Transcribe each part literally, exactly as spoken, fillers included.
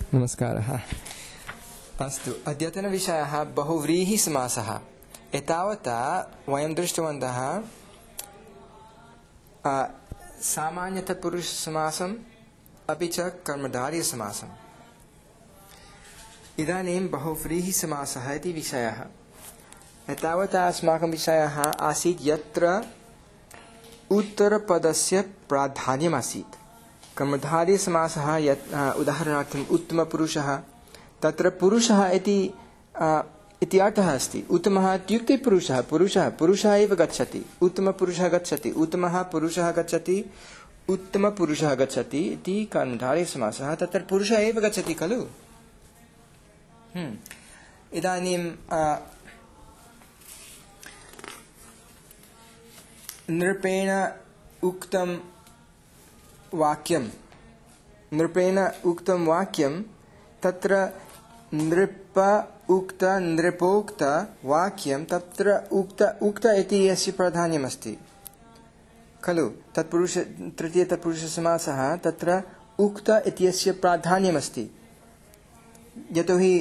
नमस्कारः। अस्तु, अद्यतनविषयः बहुव्रीहिसमासः। एतावता वयं दृष्टवन्तः सामान्यतपुरुषसमासम् अपि च कर्मधारयसमासम्। इदानीं बहुव्रीहिसमासः इति विषयः। एतावता अस्माकं विषयः आसीत् यत्र उत्तरपदस्य प्राधान्यमासीत्। कर्मधारयसमासः यत् उदाहरणार्थम् उत्तमपुरुषः, तत्र पुरुषः इति इति अर्थः अस्ति। उत्तमः इत्युक्ते पुरुषः पुरुषः पुरुषः एव गच्छति, उत्तमपुरुषः गच्छति, उत्तमः पुरुषः गच्छति, उत्तमपुरुषः गच्छति इति कर्मधारयसमासः। तत्र पुरुषः एव गच्छति खलु। हम्म इदानीं नृपेण उक्तं वाक्यं नृपेण उक्तं वाक्यं तत्र नृप उक्त नृपोक्त वाक्यं तत्र उक्त उक्त इति यस्य प्राधान्यमस्ति खलु। तत्पुरुष तृतीय तत्पुरुषसमासः तत्र उक्त इत्यस्य प्राधान्यमस्ति। यतोहि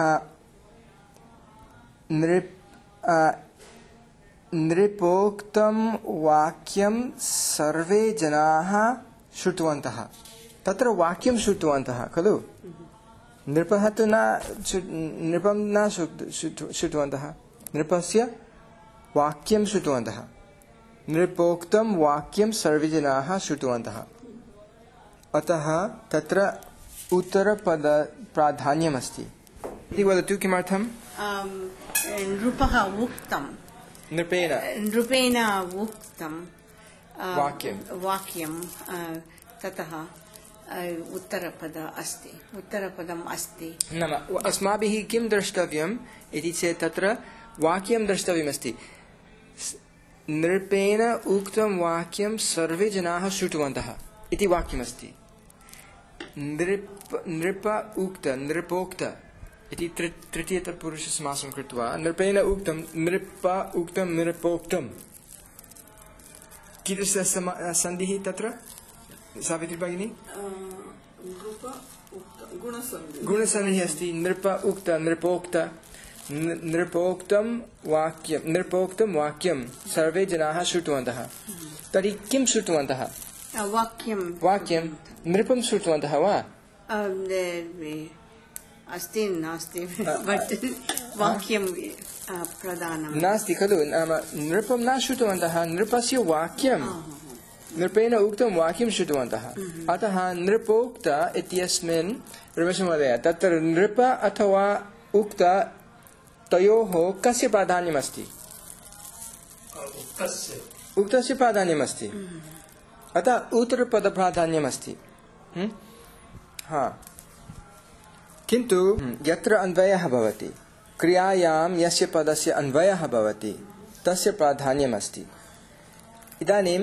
नृप नृपोक्तं वाक्यं सर्वे जनाः श्रुतवन्तः। तत्र वाक्यं श्रुतवन्तः खलु। नृपः तु न नृपं न श्रुतवन्तः, नृपस्य वाक्यं श्रुतवन्तः। नृपोक्तं वाक्यं सर्वे जनाः श्रुतवन्तः। अतः तत्र उत्तरपद प्राधान्यमस्ति इति वदतु। किमर्थं? नृपः उक्तं नृपेण नृपेण उक्तं वाक्यं वाक्यं ततः उत्तरपद अस्ति उत्तरपदम् अस्ति। नाम अस्माभिः किं द्रष्टव्यम् इति चेत् तत्र वाक्यं द्रष्टव्यमस्ति। नृपेण उक्तं वाक्यं सर्वे जनाः श्रुतवन्तः इति वाक्यमस्ति। नृप नृप उक्त नृपोक्त इति तृतीय तत्पुरुषसमासं कृत्वा नृपेण उक्तं नृप उक्तं नृपोक्तं कीदृश सन्धिः तत्र सावित्री भगिनी? गुणसन्धिः अस्ति। नृप उक्त नृपोक्त नृपोक्तं वाक्यं नृपोक्तं वाक्यं सर्वे जनाः श्रुतवन्तः। तर्हि किं श्रुतवन्तः? वाक्यं वाक्यं नृपं श्रुतवन्तः वा? अस्ति नास्ति वाक्यं प्रधानं नास्ति खलु। नाम नृपं न श्रुतवन्तः, नृपस्य वाक्यं नृपेण उक्तं वाक्यं श्रुतवन्तः। अतः नृपोक्त इत्यस्मिन् रमेशमहोदय तत्र नृप अथवा उक्त तयोः कस्य प्राधान्यमस्ति? उक्तस्य प्राधान्यमस्ति। अतः उत्तरपदप्राधान्यमस्ति। हा किन्तु यत्र अन्वयः भवति, क्रियायां यस्य पदस्य अन्वयः भवति तस्य प्राधान्यमस्ति। इदानीं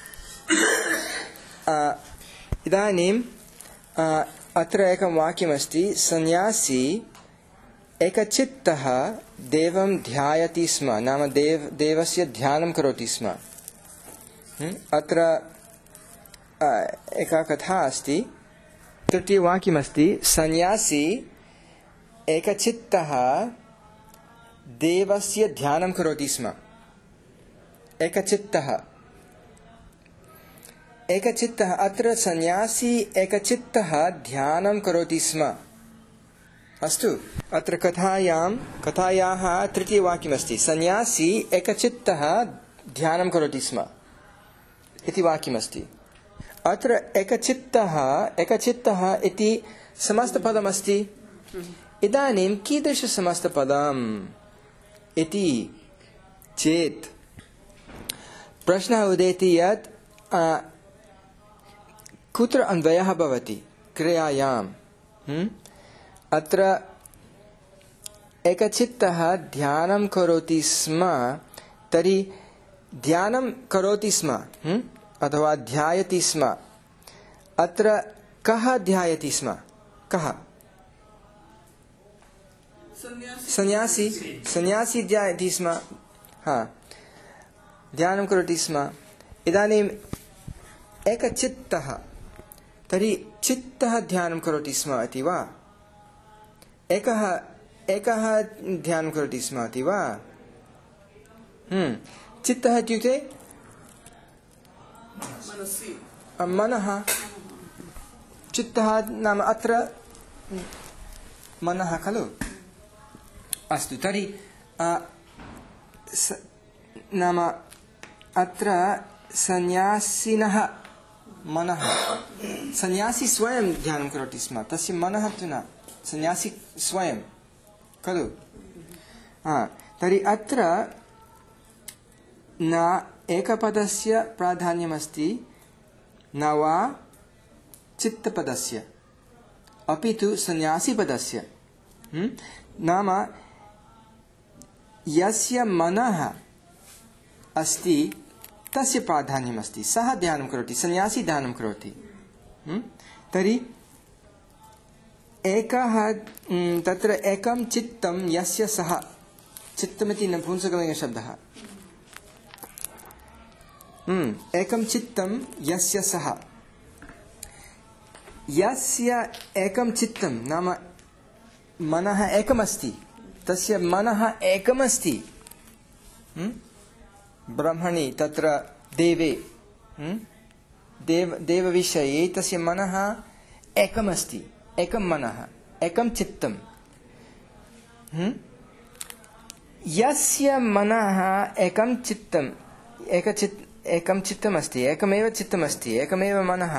इदानीं अत्र एकं वाक्यमस्ति। सन्यासी एकचित्तः देवं ध्यायति स्म, नाम देव देवस्य ध्यानं करोति स्म। अत्र एका कथा अस्ति। तृतीयवाक्यमस्ति सन्यासी एकचित्तः देवस्य ध्यानं करोति स्म। एकचित्तः एकचित्तः अत्र सन्यासी एकचित्तः ध्यानं करोति स्म। अस्तु, अत्र कथायां कथायाः तृतीयवाक्यमस्ति सन्यासी एकचित्तः ध्यानं करोति स्म इति वाक्यमस्ति। अत्र एकचित्तः एकचित्तः इति समस्तपदमस्ति। इदानीं कीदृशसमस्तपदम् इति चेत् प्रश्नः उदेति यत् कुत्र अन्वयः भवति क्रियायाम्। अत्र एकचित्तः ध्यानं करोति स्म, तर्हि ध्यानं करोति स्म अथवा ध्यायति स्म। अत्र कः ध्यायति स्म? कः? सन्यासी सन्यासी ध्यायति स्म। हाँ, ध्यानं करोति स्म। इदानीम् एकचित्तः, तर्हि चित्तः ध्यानं करोति स्म इति वा? एकः एकः ध्यानं करोति स्म इति वा? चित्तः इत्युक्ते मनः। चित्तः नाम अत्र मनः खलु? अस्तु, तर्हि नाम अत्र सन्यासिनः मनः, सन्यासी स्वयं ध्यानं करोति स्म, तस्य मनः तु न, सन्यासी स्वयं खलु? तर्हि अत्र न एकपदस्य प्राधान्यमस्ति न वा चित्तपदस्य, अपि तु सन्यासीपदस्य। नाम यस्य मनः अस्ति तस्य प्राधान्यमस्ति, सः ध्यानं करोति, सन्यासी ध्यानं करोति। तर्हि एकः तत्र एकं चित्तं यस्य सः, चित्तमिति नपुंसकलिङ्गशब्दः, एकं चित्तं यस्य सः, यस्य एकं चित्तं नाम मनः एकमस्ति, तस्य मनः एकमस्ति ब्रह्मणि, तत्र देवे, देव देवविषये तस्य मनः एकमस्ति, एकं मनः, एकं चित्तं। यस्य मनः एकं चित्तं, एकचित् एकं चित्तमस्ति, एकमेव चित्तमस्ति, एकमेव मनः,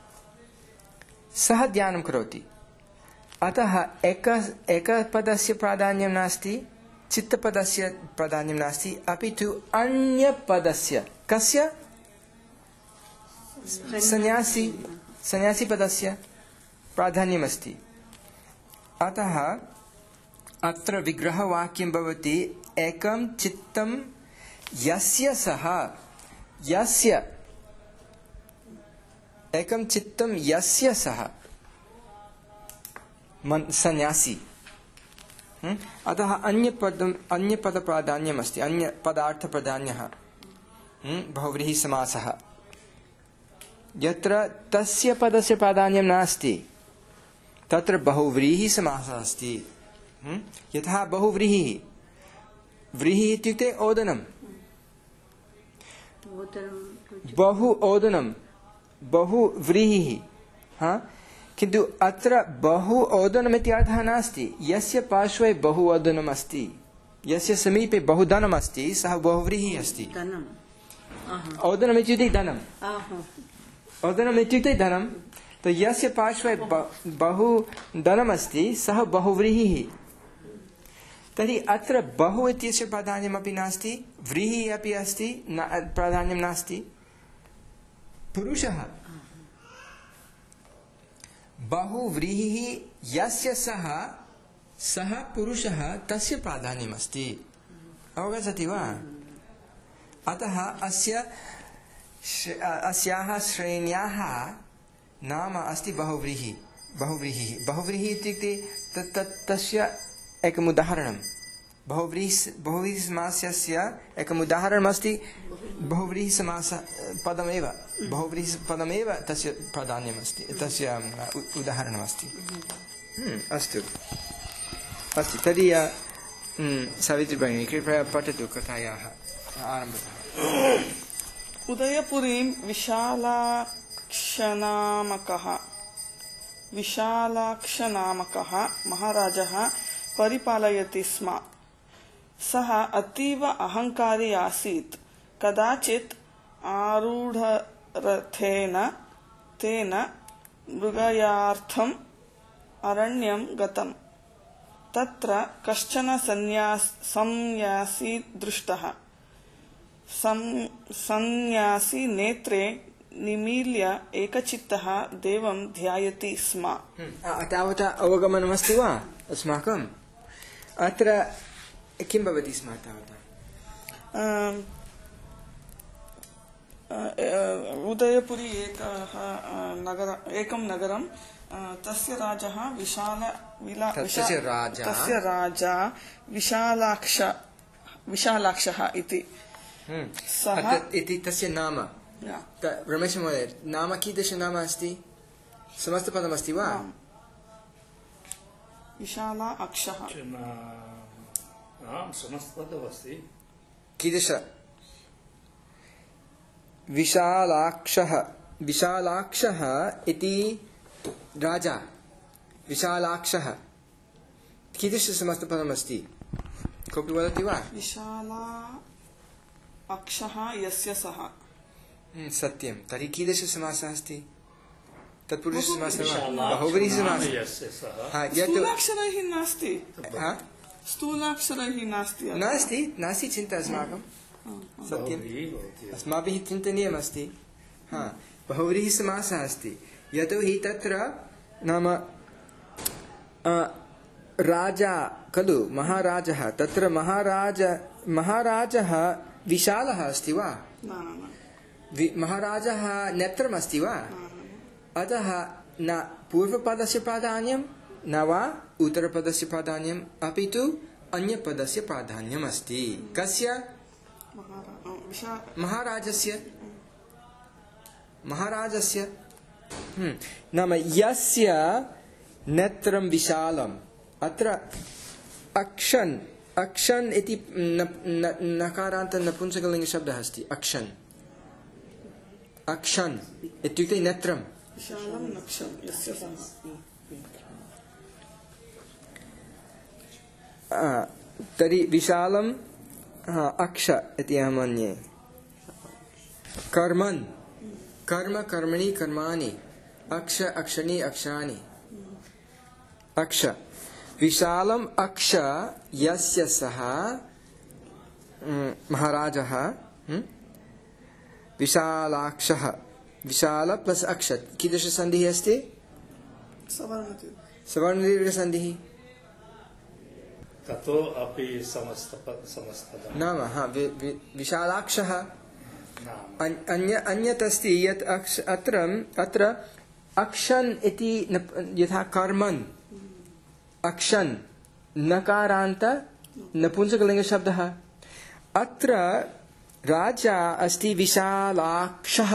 सः ध्यानं करोति। अतः एक एकपदस्य प्राधान्यं नास्ति, चित्तपदस्य प्राधान्यं नास्ति, अपि तु अन्यपदस्य, कस्य? सन्यासी सन्यासीपदस्य प्राधान्यमस्ति। अतः अत्र विग्रहवाक्यं भवति एकं चित्तं यस्य सः, यस्य एकं चित्तं यस्य सः सन्यासी। अतः अन्यपदम् अन्यपदप्राधान्यमस्ति, अन्यपदार्थप्राधान्यः बहुव्रीहिसमासः। यत्र तस्य पदस्य प्राधान्यं नास्ति तत्र बहुव्रीहिसमासः अस्ति। यथा बहुव्रीहिः, व्रीहिः इत्युक्ते ओदनं, बहु ओदनं, बहु व्रीहिः। हाँ, किन्तु अत्र बहु ओदनम् इति अर्थः नास्ति। यस्य पार्श्वे बहु ओदनम् अस्ति, यस्य समीपे बहु धनम् अस्ति, सः बहुव्रीहिः अस्ति। ओदनम् इत्युक्ते धनम्, ओदनम् इत्युक्ते धनं, तो यस्य पार्श्वे बहु धनम् अस्ति सः बहुव्रीहिः। तर्हि अत्र बहु इत्यस्य प्राधान्यमपि नास्ति, व्रीहिः अपि अस्ति, प्राधान्यं नास्ति। पुरुषः बहुव्रीहिः यस्य सः, सः पुरुषः, तस्य प्राधान्यमस्ति। अवगच्छति वा? अतः अस्य अस्याः श्रेण्याः नाम अस्ति बहुव्रीहिः। बहुव्रीहिः बहुव्रीहिः इत्युक्ते तत् तस्य एकम् उदाहरणं। बहुव्रीहि बहुव्रीहिसमासस्य एकम् उदाहरणमस्ति बहुव्रीहिसमास पदमेव, बहुव्रीहिपदमेव तस्य प्राधान्यमस्ति, तस्य उदाहरणमस्ति। अस्तु अस्तु, तर्हि सावित्री भगिनी कृपया पठतु कथायाः आरम्भतः। उदयपुरीं विशालाक्षनामकः विशालाक्षनामकः महाराजः परिपालयति स्म। सः अतीव अहङ्कारी आसीत्। कदाचित् आरूढरथेन तेन मृगयार्थम् अरण्यं गतम्। तत्र कश्चन सन्यास संन्यासी दृष्टः। सन्यासी नेत्रे निमील्य एकचित्तः देवं ध्यायति स्म। तावता अवगमनमस्ति वा अस्माकम्? अत्र किं भवति स्म तावता? उदयपुरी एकः नगर एकं नगरं, तस्य राजः विशाल विला तस्य राजा तस्य राजा विशालाक्ष विशालाक्षः इति। सः इति तस्य नाम। रमेश महोदय, नाम कीदृश नाम अस्ति? समस्तपदमस्ति वा? विशाला अक्षः समस्तपदमस्ति कीदृश विशालाक्षः विशालाक्षः इति राजा विशालाक्षः कीदृश समस्तपदमस्ति कोऽपि वदति वा विशाला अक्षः यस्य सः सत्यं तर्हि कीदृशसमासः अस्ति तत्पुरुषसमासः वा बहुव्रीहिसमासः स्थूलाक्षरैः नास्ति स्थूलाक्षरैः नास्ति नास्ति नास्ति चिन्ता अस्माकं सत्यम् अस्माभिः चिन्तनीयमस्ति हा बहुव्रीहिसमासः अस्ति यतोहि तत्र नाम राजा खलु महाराजः तत्र महाराज महाराजः विशालः अस्ति वा महाराजः नेत्रमस्ति वा अतः न पूर्वपदस्य प्राधान्यं न वा उत्तरपदस्य प्राधान्यम् अपि तु अन्यपदस्य प्राधान्यम् अस्ति कस्य महाराजस्य महाराजस्य नाम यस्य नेत्रं विशालम् अत्र अक्षन् अक्षन् इति नकारान्त नपुंसकलिङ्गशब्दः अस्ति अक्षन् अक्षन् इत्युक्ते नेत्रं तर्हि विशालम् अक्ष इति अहं मन्ये कर्मन् कर्म कर्मणि कर्माणि अक्ष अक्षणी अक्षराणि अक्ष विशालम् अक्ष यस्य सः महाराजः विशालाक्षः विशाल प्लस अक्ष कीदृश सन्धिः अस्ति सवर्णदीर्घसन्धिः ततो अपि समस्तपदं नाम हा विशालाक्षः अन्य अन्यत् अस्ति यत् अक्ष अत्र अत्र अक्षन् इति यथा कर्मन् अक्षन् नकारान्त नपुंसकलिङ्गशब्दः अत्र राजा अस्ति विशालाक्षः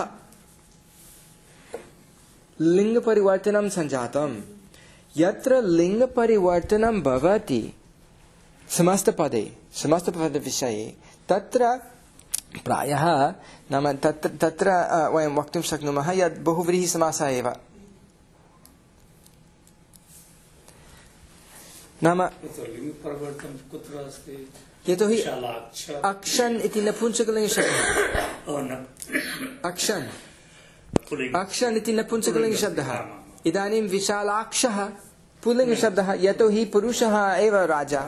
लिङ्गपरिवर्तनं सञ्जातं यत्र लिङ्गपरिवर्तनं भवति समस्तपदे समस्तपदविषये तत्र प्रायः नाम तत्र तत्र वयं वक्तुं शक्नुमः यत् बहुव्रीहिसमासः एव नाम यतोहि अक्षन् इति नपुंसकलिङ्गशब्दः अक्षन् अक्षन् इति नपुंसकलिङ्गशब्दः इदानीं विशालाक्षः पुल्लिङ्गशब्दः यतोहि पुरुषः एव राजा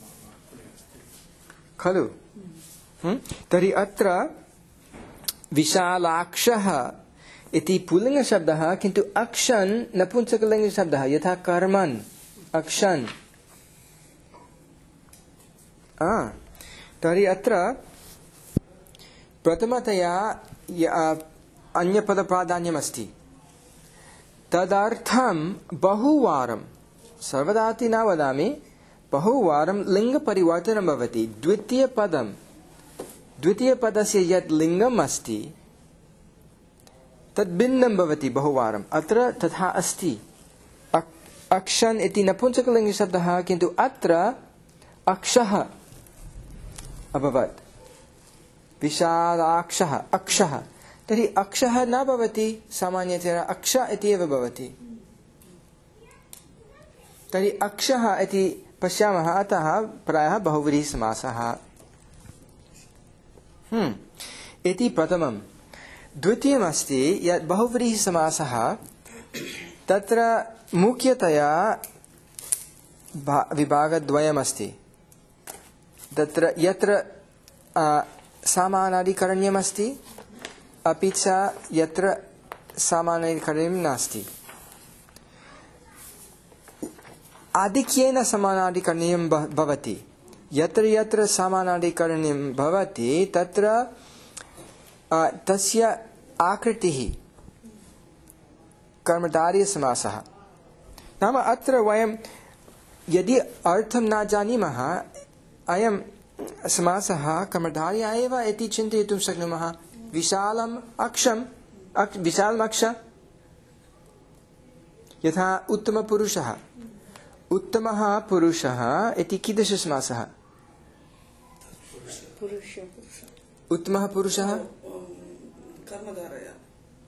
खलु तर्हि अत्र विशालाक्षः इति पुल्लिङ्गशब्दः किन्तु अक्षन् नपुंसकलिङ्गशब्दः यथा कर्मन् अक्षन् तर्हि अत्र प्रथमतया अन्यपदप्राधान्यमस्ति तदर्थं बहुवारं सर्वदा इति न वदामि बहुवारं लिङ्गपरिवर्तनं भवति द्वितीयपदं द्वितीयपदस्य यत् लिङ्गम् अस्ति तद् भिन्नं भवति बहुवारम् अत्र तथा अस्ति अक्षन् इति नपुंसकलिङ्गशब्दः किन्तु अत्र अक्षः अभवत् विशालाक्षः अक्षः तर्हि अक्षः न भवति सामान्यतया अक्ष इति एव भवति तर्हि अक्षः इति पश्यामः अतः प्रायः बहुव्रीहिसमासः हम्म इति प्रथमं द्वितीयमस्ति यत् बहुव्रीहिसमासः तत्र मुख्यतया विभागद्वयमस्ति तत्र यत्र सामानादिकरण्यमस्ति अपि च यत्र सामानादिकरण्यं नास्ति आधिक्येन समानादिकरण्यं भवति यत्र यत्र समानादिकरण्यं भवति तत्र तस्य आकृतिः कर्मधारयसमासः नाम अत्र वयं यदि अर्थं न जानीमः अयं समासः कर्मधारय एव इति चिन्तयितुं शक्नुमः विशालम् अक्षं विशालम् अक्ष यथा उत्तमपुरुषः उत्तमः पुरुषः इति कीदृशसमासः? पुरुष उत्तमः पुरुषः कर्मधारया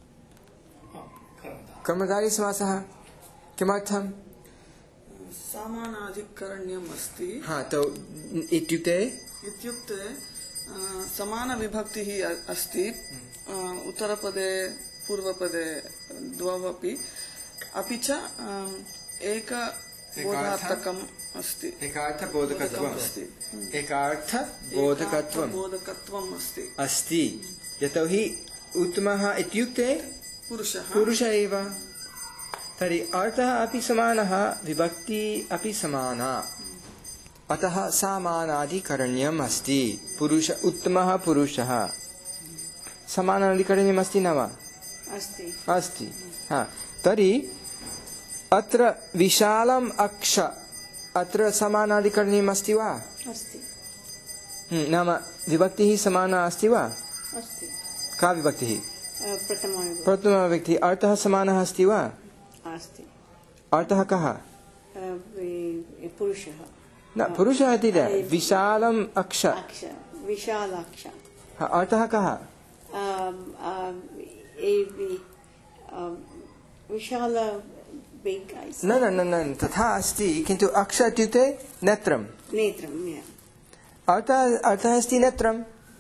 कर्मधारी समासः किमर्थम्? समानाधिकरण्यम् अस्ति हाँ तो इत्युक्ते इत्युक्ते अ, समानविभक्तिः अ- अस्ति अ, उत्तरपदे पूर्वपदे द्वौ अपि अपि च अ, एकबोधार्थकम् अस्ति एकार्थबोधकत्वम् अस्ति एकार्थबोधकत्वम् बोधकत्वम् अस्ति अस्ति यतोहि उत्तमः इत्युक्ते पुरुषः पुरुष एव तर्हि अर्थः अपि समानः विभक्ति अपि समाना अतः समानाधिकरण्यम् अस्ति पुरुष उत्तमः पुरुषः समानाधिकरण्यम् अस्ति न वा? अस्ति अस्ति हा तर्हि अत्र विशालम् अक्ष अत्र समानाधिकरण्यम् अस्ति वा? अस्ति हम्म, नाम विभक्तिः समाना अस्ति वा? अस्ति का विभक्तिः? अ, प्रथमविभक्ति प्रथमविभक्तिः अर्थः समानः अस्ति वा? अस्ति अर्थः कः? अ, वि- पुरुषः न पुरुषः इति न विशालम् अक्ष अक्ष विशालाक्ष हा, अर्थः कः? um, um, a, a, um, Vishal big eyes न न न न तथा अस्ति किन्तु अक्ष इत्युक्ते नेत्रम् नेत्रं yeah. अर्थः अर्थः अस्ति नेत्रम्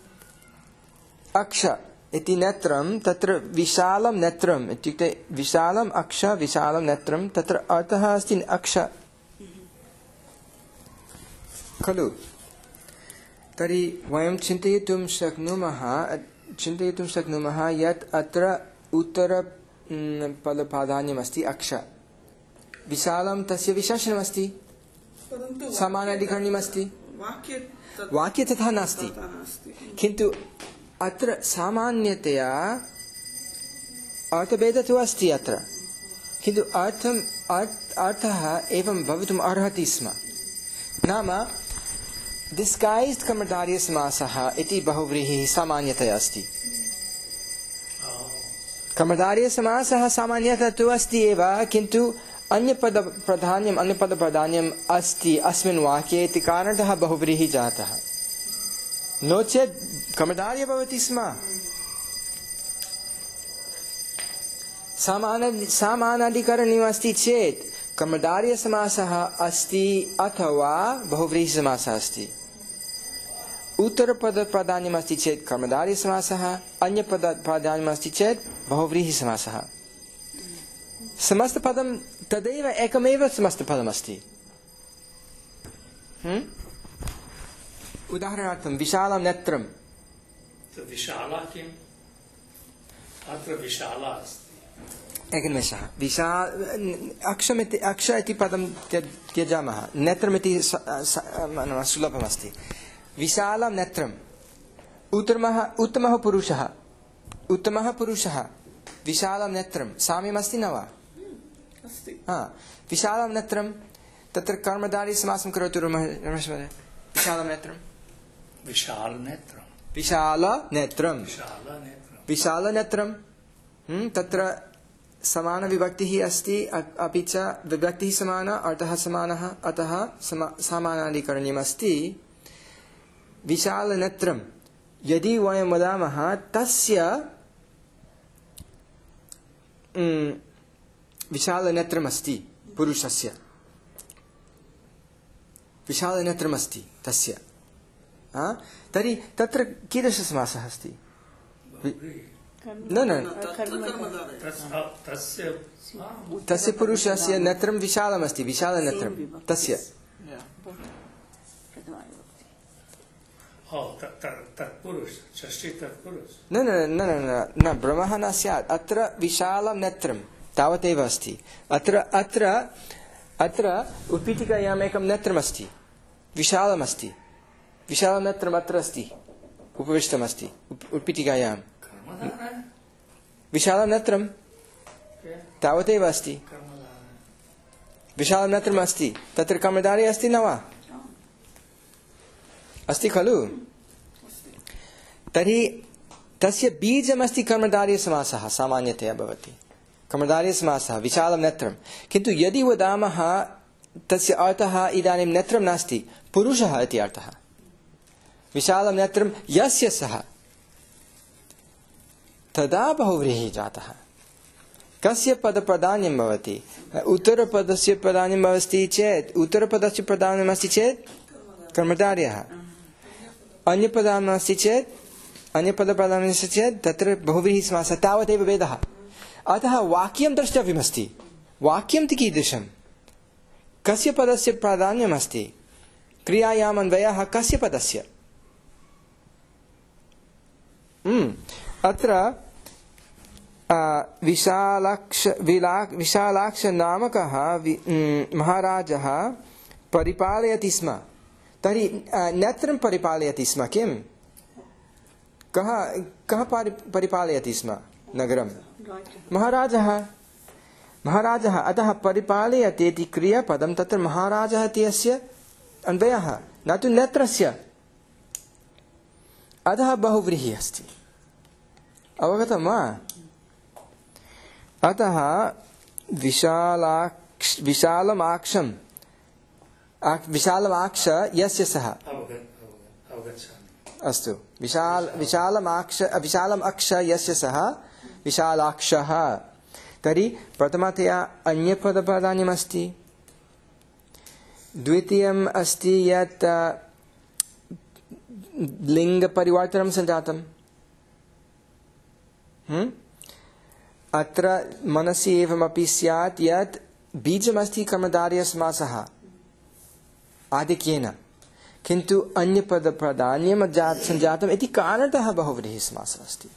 अक्ष इति नेत्रं तत्र विशालं नेत्रम् इत्युक्ते विशालम् अक्ष विशालं नेत्रं तत्र अर्थः अस्ति अक्ष खलु तर्हि वयं चिन्तयितुं शक्नुमः चिन्तयितुं शक्नुमः यत् अत्र उत्तर पदप्राधान्यमस्ति अक्ष विशालं तस्य विशेषणमस्ति परन्तु समानाधिकरण्यमस्ति वाक्ये तत् वाक्ये तथा नास्ति तथा नास्ति किन्तु अत्र सामान्यतया अर्थभेदः तु अस्ति अत्र किन्तु अर्थम् अर्थः एवं भवितुम् अर्हति स्म नाम डिस्गाइज्ड कर्मधारयसमासः इति बहुव्रीहिः सामान्यतया अस्ति कर्मधारयसमासः सामान्यतः तु अस्ति एव किन्तु अन्यपदप्राधान्यम् अन्यपदप्राधान्यम् अस्ति अस्मिन् वाक्ये इति कारणतः बहुव्रीहिः जातः नो चेत् कर्मधारय भवति स्म समान समानाधिकरणीयम् अस्ति चेत् कर्मधारयसमासः अस्ति अथवा बहुव्रीहिसमासः अस्ति उत्तरपदप्राधान्यम् अस्ति चेत् कर्मधारयसमासः अन्यपदप्राधान्यम् अस्ति चेत् बहुव्रीहिसमासः समस्तपदं तदेव एकमेव समस्तपदमस्ति हम्म उदाहरणार्थं विशालं नेत्रं विशाला किम् अत्र विशाला अस्ति एकनिमेषः विशाल अक्षमिति अक्ष इति पदं त्यज त्यजामः नेत्रमिति सुलभमस्ति विशालं नेत्रम् उत्तमः उत्तमः पुरुषः उत्तमः पुरुषः विशालं नेत्रं साम्यमस्ति न वा अस्ति हा विशालं नेत्रं तत्र कर्मधारयसमासं करोतु रमेश महोदय विशालं नेत्रं विशालनेत्रं विशालनेत्रं विशालनेत्रं विशालनेत्रं तत्र समानविभक्तिः अस्ति अपि च विभक्तिः समाना अर्थः समानः अतः समानाधिकरण्यमस्ति विशालनेत्रं यदि वयं वदामः तस्य विशालनेत्रमस्ति पुरुषस्य विशालनेत्रमस्ति तस्य तर्हि तत्र कीदृशसमासः अस्ति न न तस्य तस्य पुरुषस्य नेत्रं विशालमस्ति विशालनेत्रं तस्य तत्पुरुष षष्ठी तत्पुरुष न न न न न भ्रमः न स्यात् अत्र विशालं नेत्रं तावदेव अस्ति अत्र अत्र अत्र उत्पीठिकायाम् एकं नेत्रमस्ति विशालमस्ति विशालं नेत्रम् अत्र अस्ति उपविष्टमस्ति उत्पीठिकायां विशालं नेत्रं तावदेव अस्ति विशालं नेत्रम् अस्ति तत्र कर्मधारय अस्ति न वा अस्ति खलु तर्हि तस्य बीजमस्ति कर्मधारयसमासः सामान्यतया भवति कर्मधारयसमासः विशालं नेत्रं किन्तु यदि वदामः तस्य अर्थः इदानीं नेत्रं नास्ति, पुरुषः इति अर्थः। विशालं नेत्रं यस्य सः, तदा बहुव्रीहिः जातः। कस्य पदप्राधान्यं भवति? उत्तरपदस्य प्राधान्यं भवति चेत्, उत्तरपदस्य प्राधान्यमस्ति चेत् कर्मधारयः, अन्यपदमस्ति चेत् अन्यपदप्राधान्यमस्ति चेत् तत्र बहुव्रीहिः समासः, तावदेव भेदः। अतः वाक्यं द्रष्टव्यमस्ति। वाक्यं तु कीदृशं? कस्य पदस्य प्राधान्यमस्ति? क्रियायाम् अन्वयः कस्य पदस्य? अत्र विशालाक्ष विशालाक्ष नामकः महाराजः परिपालयति स्म। तर्हि नेत्रं परिपालयति स्म किं? कः कः परिपालयति स्म नगरं? महाराजः। महाराजः। अतः परिपालयति इति क्रियापदं, तत्र महाराजः इति अस्य अन्वयः, न तु नेत्रस्य। अतः बहुव्रीहिः अस्ति। अवगतं वा? अतः विशालाक्ष विशालमाक्षं विशालमाक्ष यस्य सः। अस्तु। विशाल विशालमाक्ष विशालम् अक्ष यस्य सः विशालाक्षः। तर्हि प्रथमतया अन्यपदप्राधान्यमस्ति। द्वितीयम् अस्ति यत् लिङ्गपरिवर्तनं सञ्जातम्। अत्र मनसि एवमपि स्यात् यत् बीजमस्ति कर्मधारयसमासः आधिक्येन, किन्तु अन्यपदप्राधान्यं सञ्जातम् इति कारणतः बहुव्रीहिः समासः अस्ति।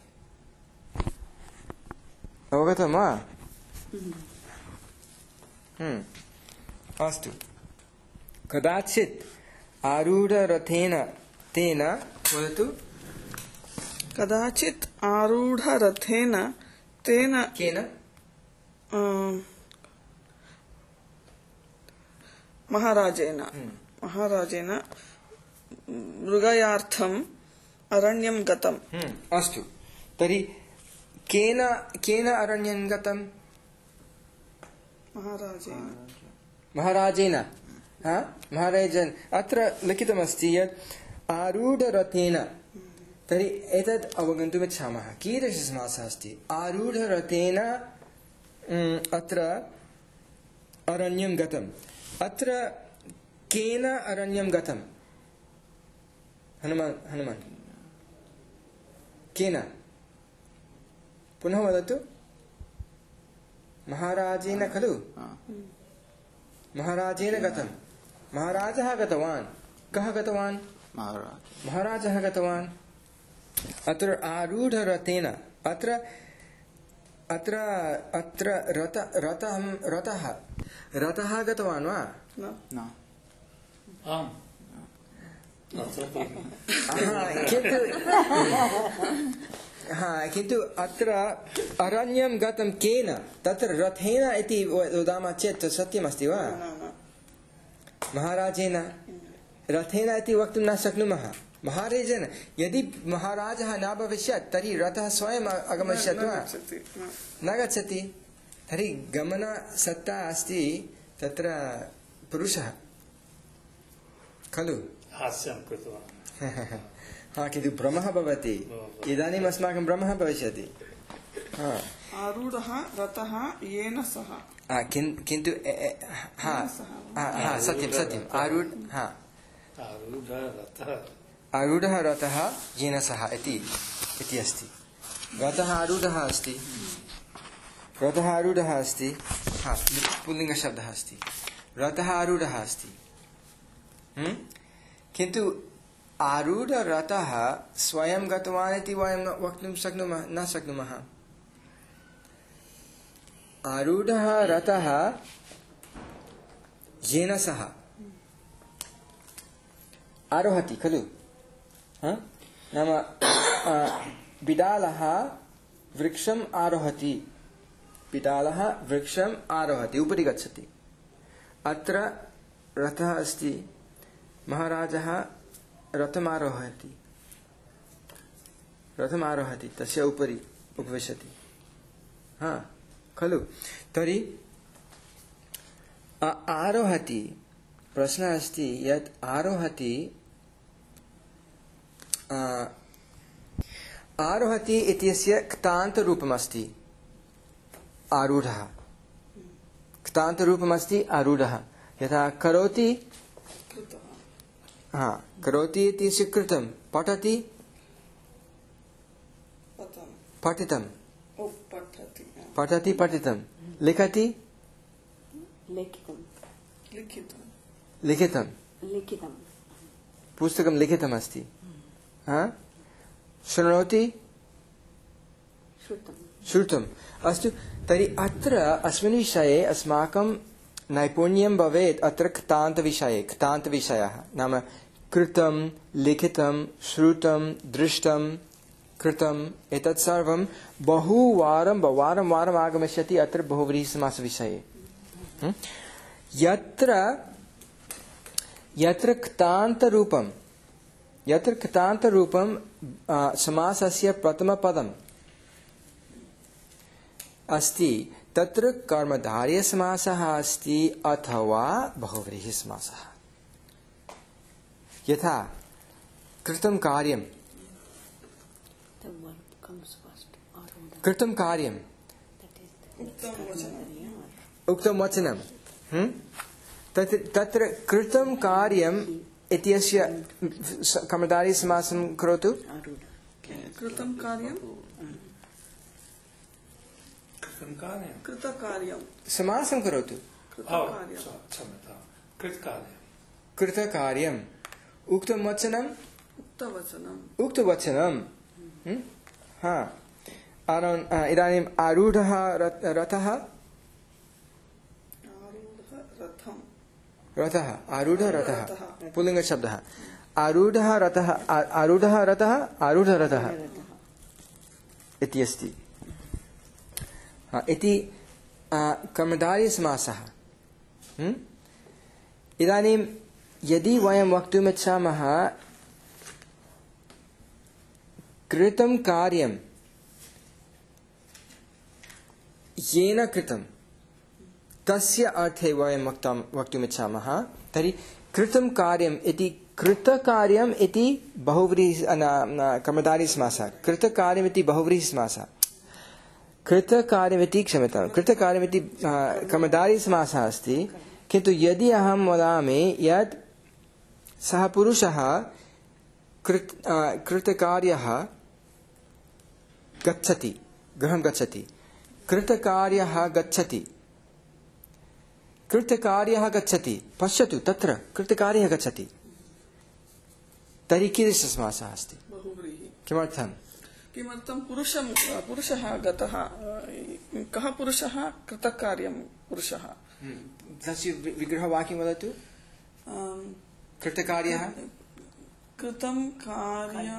अवगतं वा? अस्तु। कदाचित् आरूढरथेन तेन वदतु। कदाचित् आरूढरथेन तेन केन? महाराजेन महाराजेन मृगयार्थम् अरण्यं गतम्। अस्तु। तर्हि केन केन अरण्यं गतम्? महाराजेन। महाराजेन। महाराजन्। अत्र लिखितमस्ति यत् आरूढरथेन। तर्हि एतत् अवगन्तुमिच्छामः कीदृशसमासः अस्ति? आरूढरथेन अत्र अरण्यं गतम्। अत्र केन अरण्यं गतम्? हनुमान् हनुमान् केन? पुनः वदतु। महाराजेन खलु? महाराजेन गतम्। महाराजः गतवान्। कः गतवान्? महाराजः गतवान्। अत्र आरूढरथेन। अत्र अत्र अत्र रथ रथः रथः रथः गतवान् वा? न। आम्। किन्तु हा किन्तु अत्र अरण्यं गतं केन? तत्र रथेन इति वदामः चेत् सत्यमस्ति वा? महाराजेन। रथेन इति वक्तुं न शक्नुमः। महाराजेन। यदि महाराजः न भविष्यत् तर्हि रथः स्वयम् अगमिष्यत् वा? न गच्छति। तर्हि गमनसत्ता अस्ति तत्र पुरुषः खलु? हास्यं कृतवान्। हा किन्तु भ्रमः भवति। इदानीम् अस्माकं भ्रमः भविष्यति। आरूढः रथः येन सह। किन्तु हा हा सत्यं सत्यम्। आरूढ हा आरूढः रथः येन सह इति इति अस्ति। रथः आरूढः अस्ति। रथः आरूढः अस्ति। हा पुल्लिङ्गशब्दः अस्ति। रथः आरूढः अस्ति। किन्तु आरूढरथः स्वयं गतवान् इति वयं वक्तुं शक्नुमः न शक्नुमः। आरूढः रथः येन सह आरोहति खलु? नाम बिडालः वृक्षम् आरोहति। बिडालः वृक्षम् आरोहति, उपरि गच्छति। अत्र रथः अस्ति। महाराजः रथम् आरोहति। रथम् आरोहति, तस्य उपरि उपविशति। हा खलु? तर्हि आरोहति प्रश्नः अस्ति यत् आरोहति आरोहति इत्यस्य क्तान्तरूपमस्ति आरूढः क्तान्तरूपमस्ति आरूढः यथा करोति हा करोति इत्यस्य कृतं पठति पठितं पठति पठितं लिखति लिखितं लिखितं लिखितं पुस्तकं लिखितमस्ति हा शृणोति श्रुतं श्रुतम् अस्तु तर्हि अत्र अस्मिन् विषये अस्माकं नैपुण्यं भवेत् अत्र क्तान्तविषये क्तान्तविषयः नाम कृतं लिखितं श्रुतं दृष्टं कृतम् एतत् सर्वं बहुवारं वारं वारम् आगमिष्यति अत्र बहुव्रीहिसमासविषये यत्र यत्र क्तान्तरूपं यत्र क्तान्तरूपं समासस्य प्रथमपदम् अस्ति तत्र कर्मधारयसमासः अस्ति अथवा बहुव्रीहिसमासः यथा कृतं कार्यं कृतं कार्यं उक्तं वचनं तत्र कृतं कार्यम् इत्यस्य कर्मधारयसमासं करोतु कृतं कार्यं कृतकार्यं समासं करोतु कृतकार्यम् उक्तं वचनम् उक्तवचनम् उक्तवचनं हा इदानीम् आरूढः रथः रथः आरूढः रथः पुल्लिङ्गशब्दः आरूढः रथः आरूढः रथः आरूढः रथः इति अस्ति इति कर्मधारयसमासः इदानीं यदि वयं वक्तुमिच्छामः कृतं कार्यं येन कृतं तस्य अर्थे वयं वक्तुं वक्तुमिच्छामः तर्हि कृतं कार्यम् इति कृतकार्यम् इति बहुव्रीहि कर्मधारयसमासः कृतकार्यमिति बहुव्रीहिसमासः कृतकार्यमिति क्षम्यतां कृतकार्यमिति कर्मधारयसमासः अस्ति किन्तु यदि अहं वदामि यत् सः पुरुषः कृत कृतकार्यः गच्छति गृहं गच्छति कृतकार्यः गच्छति कृतकार्यः गच्छति पश्यतु तत्र कृतकार्यः गच्छति तर्हि कीदृशसमासः अस्ति किमर्थं किमर्थं पुरुषं पुरुषः गतः कः पुरुषः कृतकार्यं पुरुषः तस्य विग्रहवाक्यं वदतु कृतकार्यः कृतं कार्य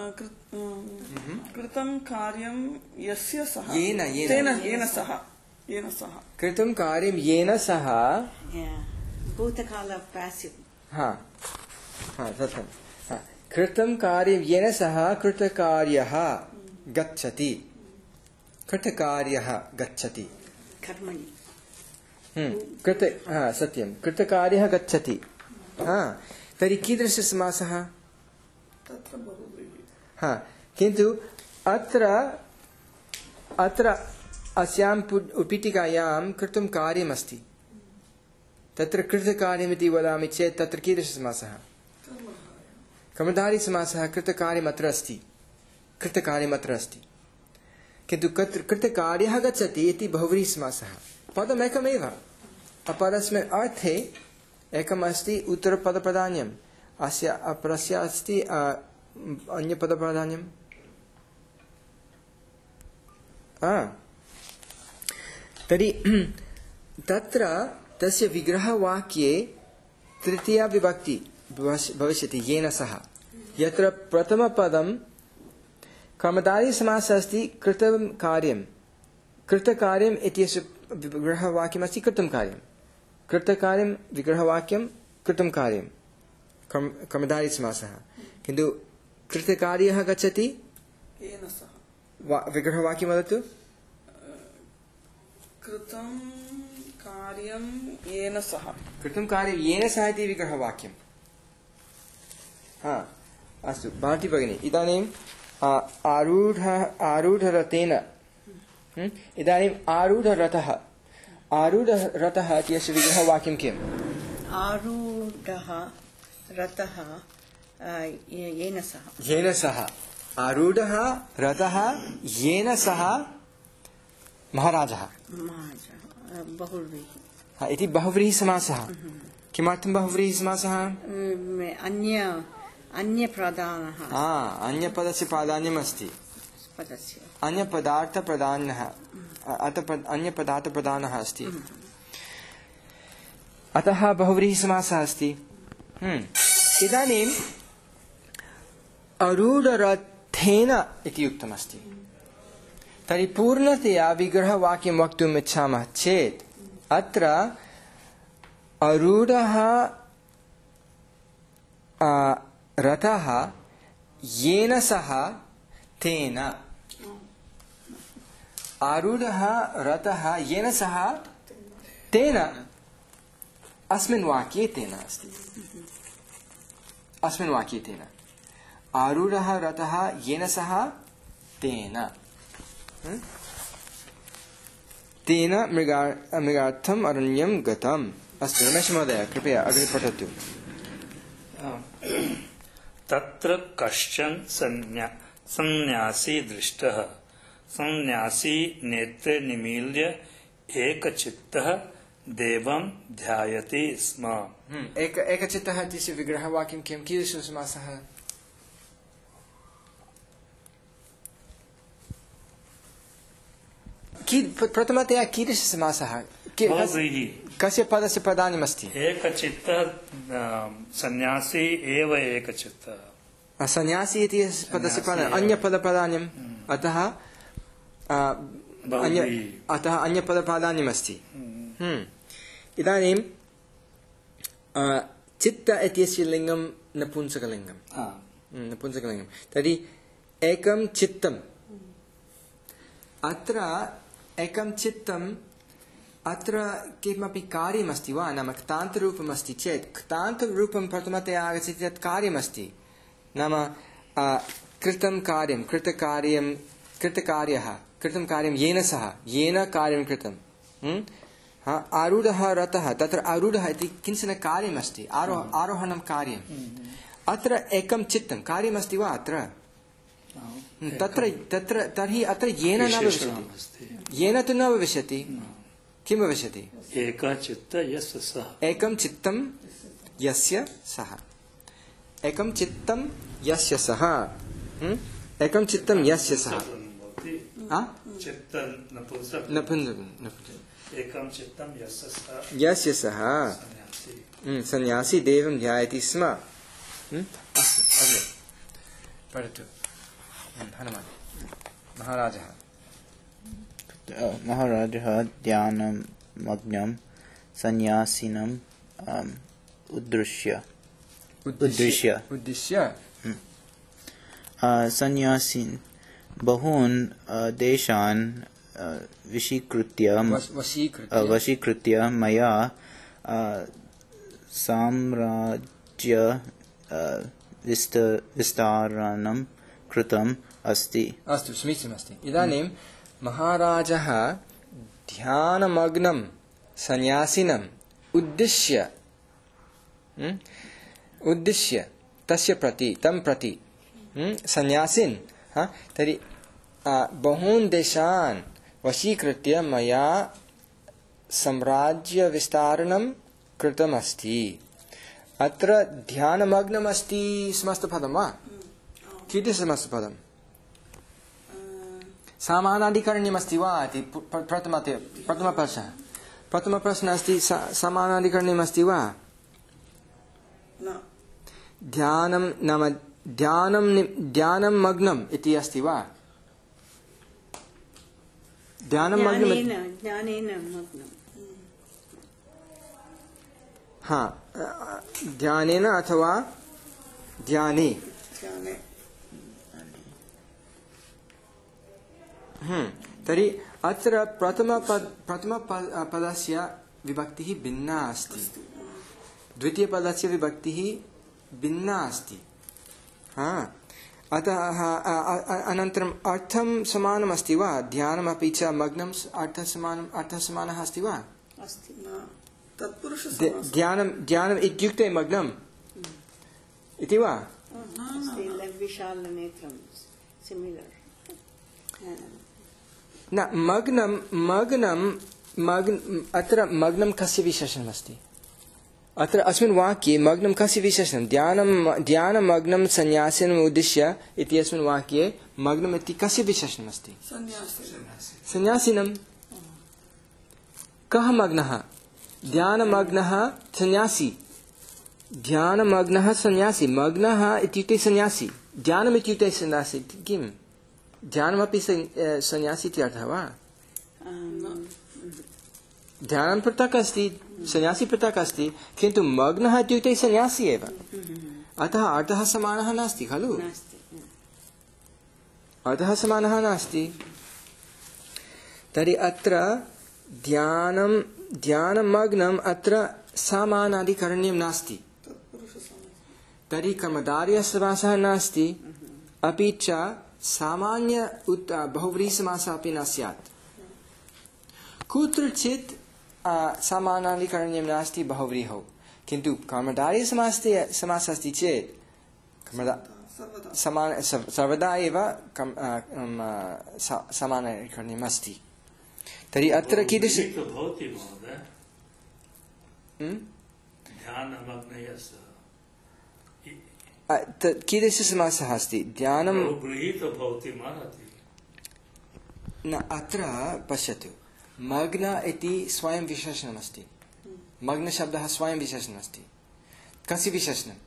कृतं कार्यं यस्य सः येन तेन येन सः येन सः कृतं कार्यं येन सः भूतकाल पैसिव् हा हा तथा हा कृतं कार्यं येन सः कृतकार्यः गच्छति कृतकार्यः गच्छति कर्मणि कृत हा सत्यं कृतकार्यः गच्छति हा तर्हि कीदृशसमासः तत्र बहुव्रीहि हा किन्तु अत्र अत्र अस्यां पीठिकायां कृतं कार्यमस्ति तत्र कृतकार्यमिति वदामि चेत् तत्र कीदृशसमासः कर्मधारयसमासः कृतकार्यमत्र अस्ति कृतकार्यमत्र अस्ति किन्तु कृतकार्यः गच्छति इति बहुव्रीहिसमासः पदमेकमेव अपरस्मिन् अर्थे एकम् अस्ति उत्तरपदप्राधान्यम् अस्य अपरस्य अस्ति अन्यपदप्राधान्यम् तर्हि तत्र तस्य विग्रहवाक्ये तृतीया विभक्ति भविष्यति येन सह यत्र प्रथमपदं कर्मधारयसमासः अस्ति कृतं कार्यं कृतकार्यम् इत्यस्य विग्रहवाक्यमस्ति कृतं कार्यं कृतकार्यं विग्रहवाक्यं कृतं कार्यं कर्मधारयसमासः किन्तु कृतकार्यः गच्छति येन सह विग्रहवाक्यं वदतु कृतं कार्यं येन सह कृतं कार्यं येन सह इति विग्रहवाक्यं हा अस्तु भारती भगिनी इदानीं आरूढ आरूढरथेन इदानीम् आरूढरथः आरूढरथः इत्यस्य विग्रहवाक्यं किम् आरूढः रथः येन सह येन सह आरूढः रथः येन सह महाराजः महाराजः बहुव्रीहि हा इति बहुव्रीहिसमासः किमर्थं बहुव्रीहिसमासः अन्य अन्यप्रधानः हा अन्यपदस्य प्राधान्यम् अस्ति पदस्य अन्यपदार्थप्रधानः अतः अन्यपदार्थप्रधानः अस्ति अतः बहुव्रीहिसमासः अस्ति इदानीम् आरूढरथेन इति उक्तमस्ति तर्हि पूर्णतया विग्रहवाक्यं वक्तुम् इच्छामः चेत् अत्र आरूढः रथः येन सह तेन आरूढः रथः येन सह तेन अस्मिन् वाक्ये तेन अस्ति अस्मिन् वाक्ये तेन आरूढः रथः येन सह तेन तेन मृगा मृगार्थम् अरण्यं गतम् अस्तु रमेश महोदय कृपया अग्रे पठतु तत्र कश्चन सन्या सन्यासी दृष्टः सन्यासी नेत्रे निमील्य एकचित्तः देवं ध्यायति स्म एक एकचित्तः इत्यस्य विग्रहवाक्यं किं कीदृशसमासः प्रथमतया कीदृशसमासः कस्य पदस्य प्राधान्यमस्ति एकचित्तः सन्यासी एव एकचित्तः सन्यासी इति पदस्य प्राधान्यम् अन्यपदप्राधान्यम् अतः अतः अन्यपदप्राधान्यमस्ति इदानीं चित्त इत्यस्य लिङ्गं नपुंसकलिङ्गं नपुंसकलिङ्गं तर्हि एकं चित्तम् अत्र एकं चित्तम् अत्र किमपि कार्यमस्ति वा नाम क्तान्तरूपमस्ति चेत् क्तान्तरूपं प्रथमतया आगच्छति तत् कार्यमस्ति नाम कृतं कार्यं कृतकार्यं कृतकार्यः कृतं कार्यं येन सह येन कार्यं कृतं आरूढः रथः तत्र आरूढः इति किञ्चन कार्यमस्ति आरोह आरोहणं कार्यम् अत्र एकं चित्तं कार्यमस्ति वा अत्र तत्र तत्र तर्हि अत्र येन न भविष्यति येन तु न भविष्यति किं भविष्यति एकः चित्तः यस्य सः एकं चित्तं यस्य सः एकं चित्तं यस्य सः एकं चित्तं यस्य सः एकं चित्तं यस्य सः यस्य सः सन्यासी देवं ध्यायति स्म अस्तु अग्रे पठतु हनुमान् महाराजः महाराजः ध्यानमग्नं सन्यासिनम् उद्दृश्य उद्दिश्य उद्दिश्य सन्यासिन् बहून् देशान् वशीकृत्य वशीकृत्य मया साम्राज्य विस्तारणं कृतम् अस्ति अस्तु समीचीनमस्ति इदानीं महाराजः ध्यानमग्नं सन्यासिनम् उद्दिश्य उद्दिश्य तस्य प्रति तं प्रति सन्यासिन् तर्हि बहून् देशान् वशीकृत्य मया साम्राज्यविस्तारणं कृतमस्ति अत्र ध्यानमग्नमस्ति समस्तपदं वा कीदृशसमस्तपदं समानाधिकरण्यमस्ति वा इति प्रथमतया प्रथमप्रश्नः प्रथमप्रश्नः अस्ति समानाधिकरण्यमस्ति वा ध्यानं नाम ध्यानं ध्यानं मग्नम् इति अस्ति वा ध्यानं मग्नं हा ध्यानेन अथवा ध्याने हम्म तर्हि अत्र प्रथम प्रथम पदस्य विभक्तिः भिन्ना अस्ति द्वितीयपदस्य विभक्तिः भिन्ना अस्ति हा अतः अनन्तरम् अर्थं समानमस्ति वा ध्यानमपि च मग्नम् अर्थः समानम् अर्थः समानः अस्ति वा अस्ति न तत्पुरुष ध्यानं ध्यानम् इत्युक्ते मग्नम् इति वा विशालनेत्रं सिमिलर् न मग्नं मग्नं मग्न अत्र मग्नं कस्य विशेषणमस्ति अत्र अस्मिन् वाक्ये मग्नं कस्य विशेषणं ध्यानं ध्यानमग्नं सन्यासिनम् उद्दिश्य इत्यस्मिन् वाक्ये मग्नम् इति कस्य विशेषणमस्ति सन्यासिनं कः मग्नः ध्यानमग्नः सन्यासी ध्यानमग्नः सन्यासी मग्नः इत्युक्ते सन्यासी ध्यानम् इत्युक्ते सन्यासी किं ध्यानमपि सन्यासी इत्यर्थः वा ध्यानं पृथक् अस्ति सन्यासी पृथक् अस्ति किन्तु मग्नः इत्युक्ते सन्यासी एव अतः अर्थः समानः नास्ति खलु अर्थः समानः नास्ति तर्हि अत्र ध्यानं ध्यानमग्नम् अत्र समानाधिकरण्यं नास्ति तर्हि कर्मधारयसमासः नास्ति अपि च सामान्य बहुव्रीहिसमासः अपि न स्यात् कुत्रचित् समानाधिकरण्यं नास्ति बहुव्रीहौ किन्तु कर्मधारयसमासः समासः अस्ति चेत् समान सर्वदा एव समानाधिकरण्यम् अस्ति तर्हि अत्र कीदृश कीदृशसमासः अस्ति ध्यानं न अत्र पश्यतु मग्न इति स्वयं विशेषणमस्ति मग्नशब्दः स्वयं विशेषणमस्ति कस्य विशेषणम्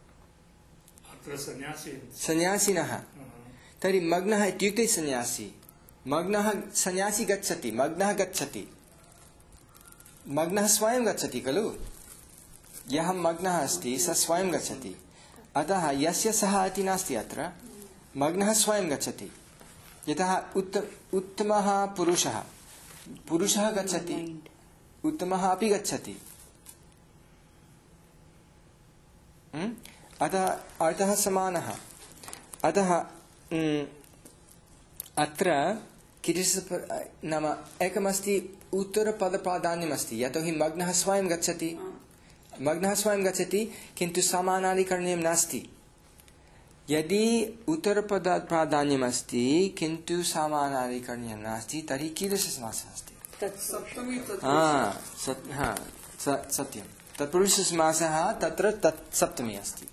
सन्यासिनः तर्हि मग्नः इत्युक्ते सन्यासी मग्नः सन्यासी गच्छति मग्नः गच्छति मग्नः स्वयं गच्छति खलु यः मग्नः अस्ति सः स्वयं गच्छति अतः यस्य सः इति नास्ति अत्र मग्नः स्वयं गच्छति यतः उत्त उत्तमः पुरुषः पुरुषः गच्छति उत्तमः अपि गच्छति अतः अर्थः समानः अतः अत्र कीदृश नाम एकमस्ति उत्तरपदप्राधान्यमस्ति यतोहि मग्नः स्वयं गच्छति मग्नः स्वयं गच्छति किन्तु समानाधिकरण्यं नास्ति यदि उत्तरपदप्राधान्यमस्ति किन्तु समानाधिकरण्यं नास्ति तर्हि कीदृशसमासः अस्ति सत्यं तत्पुरुषसमासः तत्र तत् सप्तमी अस्ति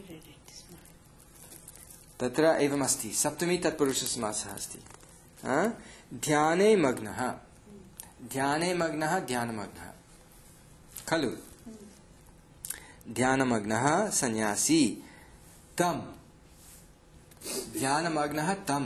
तत्र एवमस्ति सप्तमी तत्पुरुषसमासः अस्ति ध्याने मग्नः ध्याने मग्नः ध्यानमग्नः खलु ध्यानमग्नः सन्यासी तम ध्यानमग्नः तम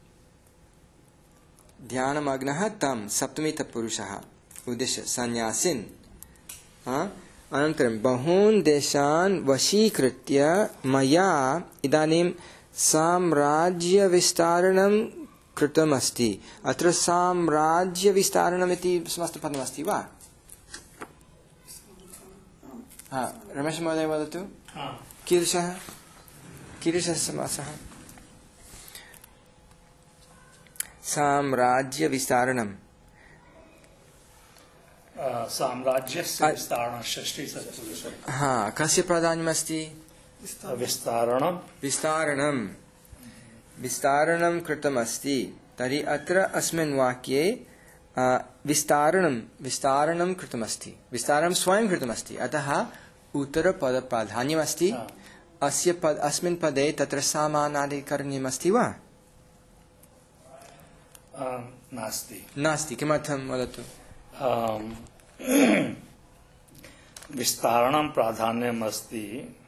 ध्यानमग्नः तम सप्तमी तत्पुरुषः उद्देश्य सन्यासिन् अनन्तरं बहून् देशान् वशीकृत्य मया इदानीं साम्राज्यविस्तारणं कृतमस्ति अत्र साम्राज्यविस्तारणम् इति समस्तपदमस्ति वा रमेश महोदय वदतु कीदृशः कीदृशः समासः साम्राज्यविस्तारणं साम्राज्यस्य विस्तारणं षष्ठी तत्पुरुषः हा कस्य प्राधान्यमस्ति विस्तारणं विस्तारणं विस्तारणं कृतमस्ति तर्हि अत्र अस्मिन् वाक्ये विस्तारणं विस्तारणं कृतमस्ति विस्तारणं स्वयं कृतमस्ति अतः उत्तरपदप्राधान्यमस्ति अस्य पद अस्मिन् पदे तत्र समानाधिकरण्यमस्ति वा नास्ति नास्ति किमर्थं वदतु विस्तारणं प्राधान्यमस्ति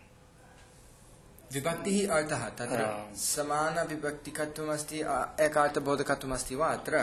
विभक्तिः अर्थः तत्र समानविभक्तिकत्वम् अस्ति एकार्थबोधकत्वम् अस्ति वा अत्र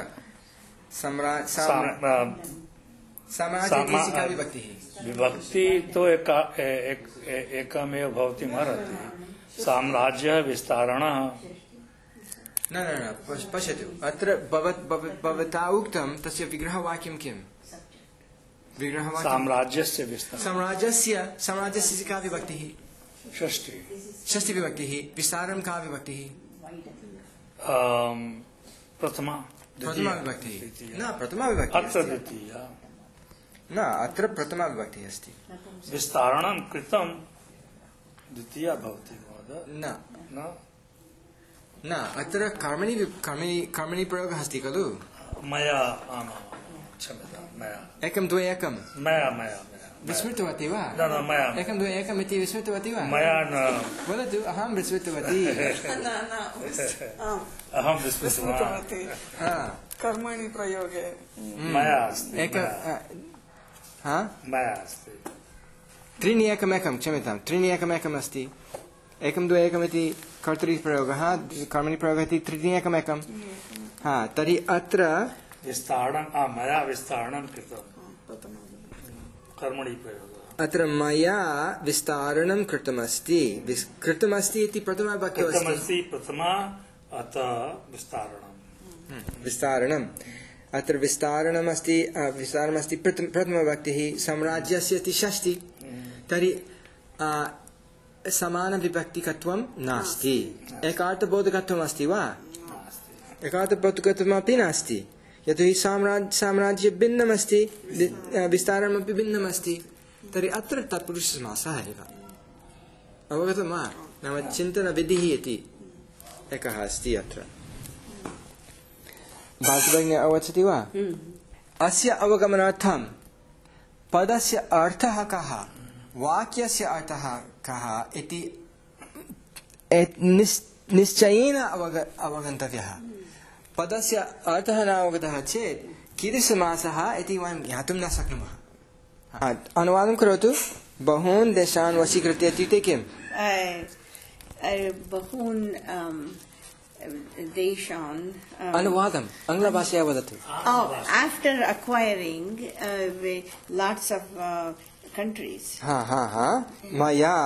विभक्ति तो एका एकमेव भवति अर्हति साम्राज्य विस्तारणः न न न पश्यतु अत्र भवता उक्तं तस्य विग्रहवाक्यं किम् विग्रहवाक्यं साम्राज्यस्य विस्तारः साम्राज्यस्य साम्राज्यस्य का विभक्तिः षष्ठी षष्ठी विभक्तिः विस्तारं का विभक्तिः अम, प्रथमा प्रथमा विभक्तिः न प्रथमा विभक्तिः अत्र द्वितीया न अत्र प्रथमा विभक्तिः अस्ति विस्तारणं कृतं द्वितीया भवति महोदय न न न अत्र कर्मणि कर्मणि कर्मणि प्रयोगः अस्ति खलु मया आम् क्षम्यतां मया एकं द्वे एकं मया मया मया विस्मृतवती वा न न मया एकं द्वे एकम् इति विस्मृतवती वा मया न वदतु अहं विस्मृतवती न न आम्, अहं विस्मृतवान् स्मृतवती हा कर्मणि प्रयोगे मया अस्ति एक मया- हा मया अस्ति त्रीणि एकमेकं क्षम्यतां त्रीणि एकमेकम् अस्ति एकं द्वे एकमिति कर्तरि प्रयोगः कर्मणि प्रयोगः इति त्रीणि एकमेकं हा तर्हि अत्र विस्तारणं आ, मया विस्तारणं कृतं कर्मणि प्रयोगः अत्र मया विस्तारणं कृतमस्ति विस्- कृतमस्ति इति प्रथमवाक्यमस्ति कृतमस्ति प्रथमा अतः विस्तारणं विस्तारणम् अत्र विस्तारणमस्ति अ, विस्तारमस्ति प्रथम प्रथमविभक्तिः साम्राज्यस्य इति षष्ठी तर्हि अ, समानविभक्तिकत्वं नास्ति एकार्थबोधकत्वम् अस्ति वा एकार्थबोधकत्वमपि नास्ति यतोहि साम्राज्य साम्राज्य भिन्नमस्ति वि- अ, विस्तारमपि भिन्नमस्ति तर्हि अत्र तत्पुरुषसमासः एव अवगतं वा नाम चिन्तनविधिः इति एकः अस्ति अत्र भाषभगिनी अवगच्छति वा अस्य अवगमनार्थं पदस्य अर्थः कः वाक्यस्य अर्थः कः इति एत् निश्- निश्चयेन अवग अवगन्तव्यः पदस्य अर्थः न अवगतः चेत् कीदृशसमासः इति वयं ज्ञातुं न शक्नुमः हा, अनुवादं करोतु बहून् देशान् वशीकृत्य इत्युक्ते किम् बहून् देशान् अनुवादम् आङ्ग्लभाषया वदतु after acquiring lots of countries. हा हा हा मया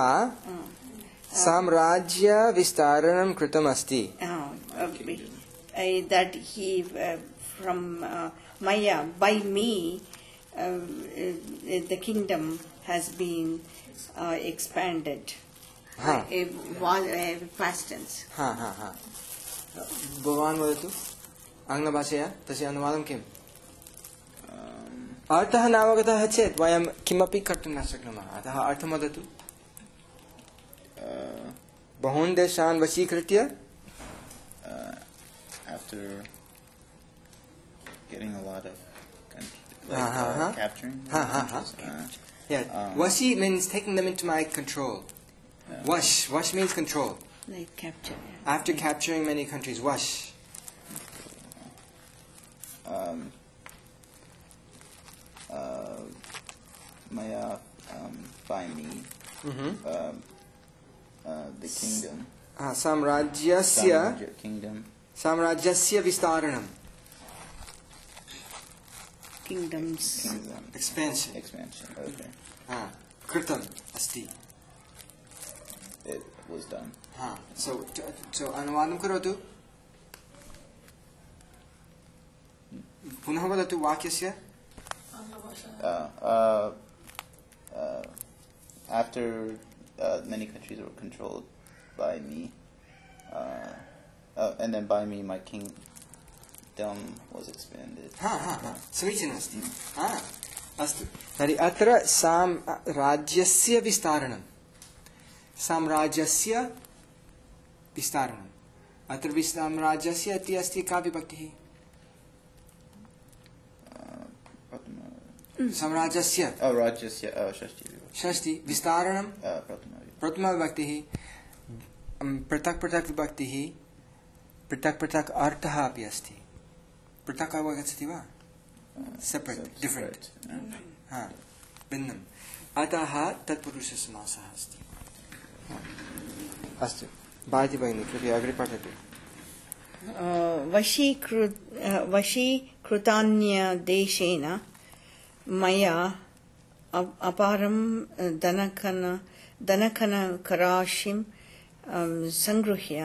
साम्राज्यविस्तारणं कृतमस्ति Uh, uh, uh, that he uh, from uh, Maya by me uh, uh, the kingdom has been uh, expanded. Ha. Uh, was uh, past tense. हा हा हा भवान् वदतु आङ्ग्लभाषया तस्य अनुवादं किम् अर्थः नावगतः चेत् वयं किमपि कर्तुं न शक्नुमः अतः अर्थं वदतु बहून् देशान् वशीकृत्य after getting a lot of country, like, Ha, ha, uh, ha. capturing Ha, ha, ha. countries, uh, Yeah, Um, washi means taking them into my control. Yeah. Wash, wash means control. Like capture. After capturing many countries, wash. um, uh, Maya um, by me Mm-hmm. um, uh, the kingdom Ah, samrajyasya, Samrajya kingdom samrajyasya vistaranam, Kingdoms. kingdom expansion. expansion. Okay, Ah, kritam asti. it was done. Ah, so so अनुवादं करोतु. पुनः वदतु वाक्यस्य. Uh, uh, uh, after uh, many countries were controlled by me, uh, uh, and then by me, my kingdom was expanded. हा हा हा समीचीनम् अस्ति. हा अस्तु तर्हि अत्र साम् राज्यस्य विस्तारणं साम्राज्यस्य विस्तारणम् अत्र वि साम्राज्यस्य इति अस्ति का विभक्तिः साम्राज्यस्य Oh, Rajasya, oh, Shashti. षष्टि विस्तारणं Uh, Pratama. प्रथमविभक्तिः पृथक् पृथक् विभक्तिः पृथक् पृथक् अर्थः अपि अस्ति पृथक् अवगच्छति वा सेपरेट् डिफरेण्ट् हा भिन्नम् अतः तत्पुरुषसमासः अस्ति अस्तु भारती भगिनी कृपया अग्रे पठतु वशीकृत वशीकृतान्यदेशेन मया अ- अपारं धनखन धनखनकराशिं अं, सङ्गृह्य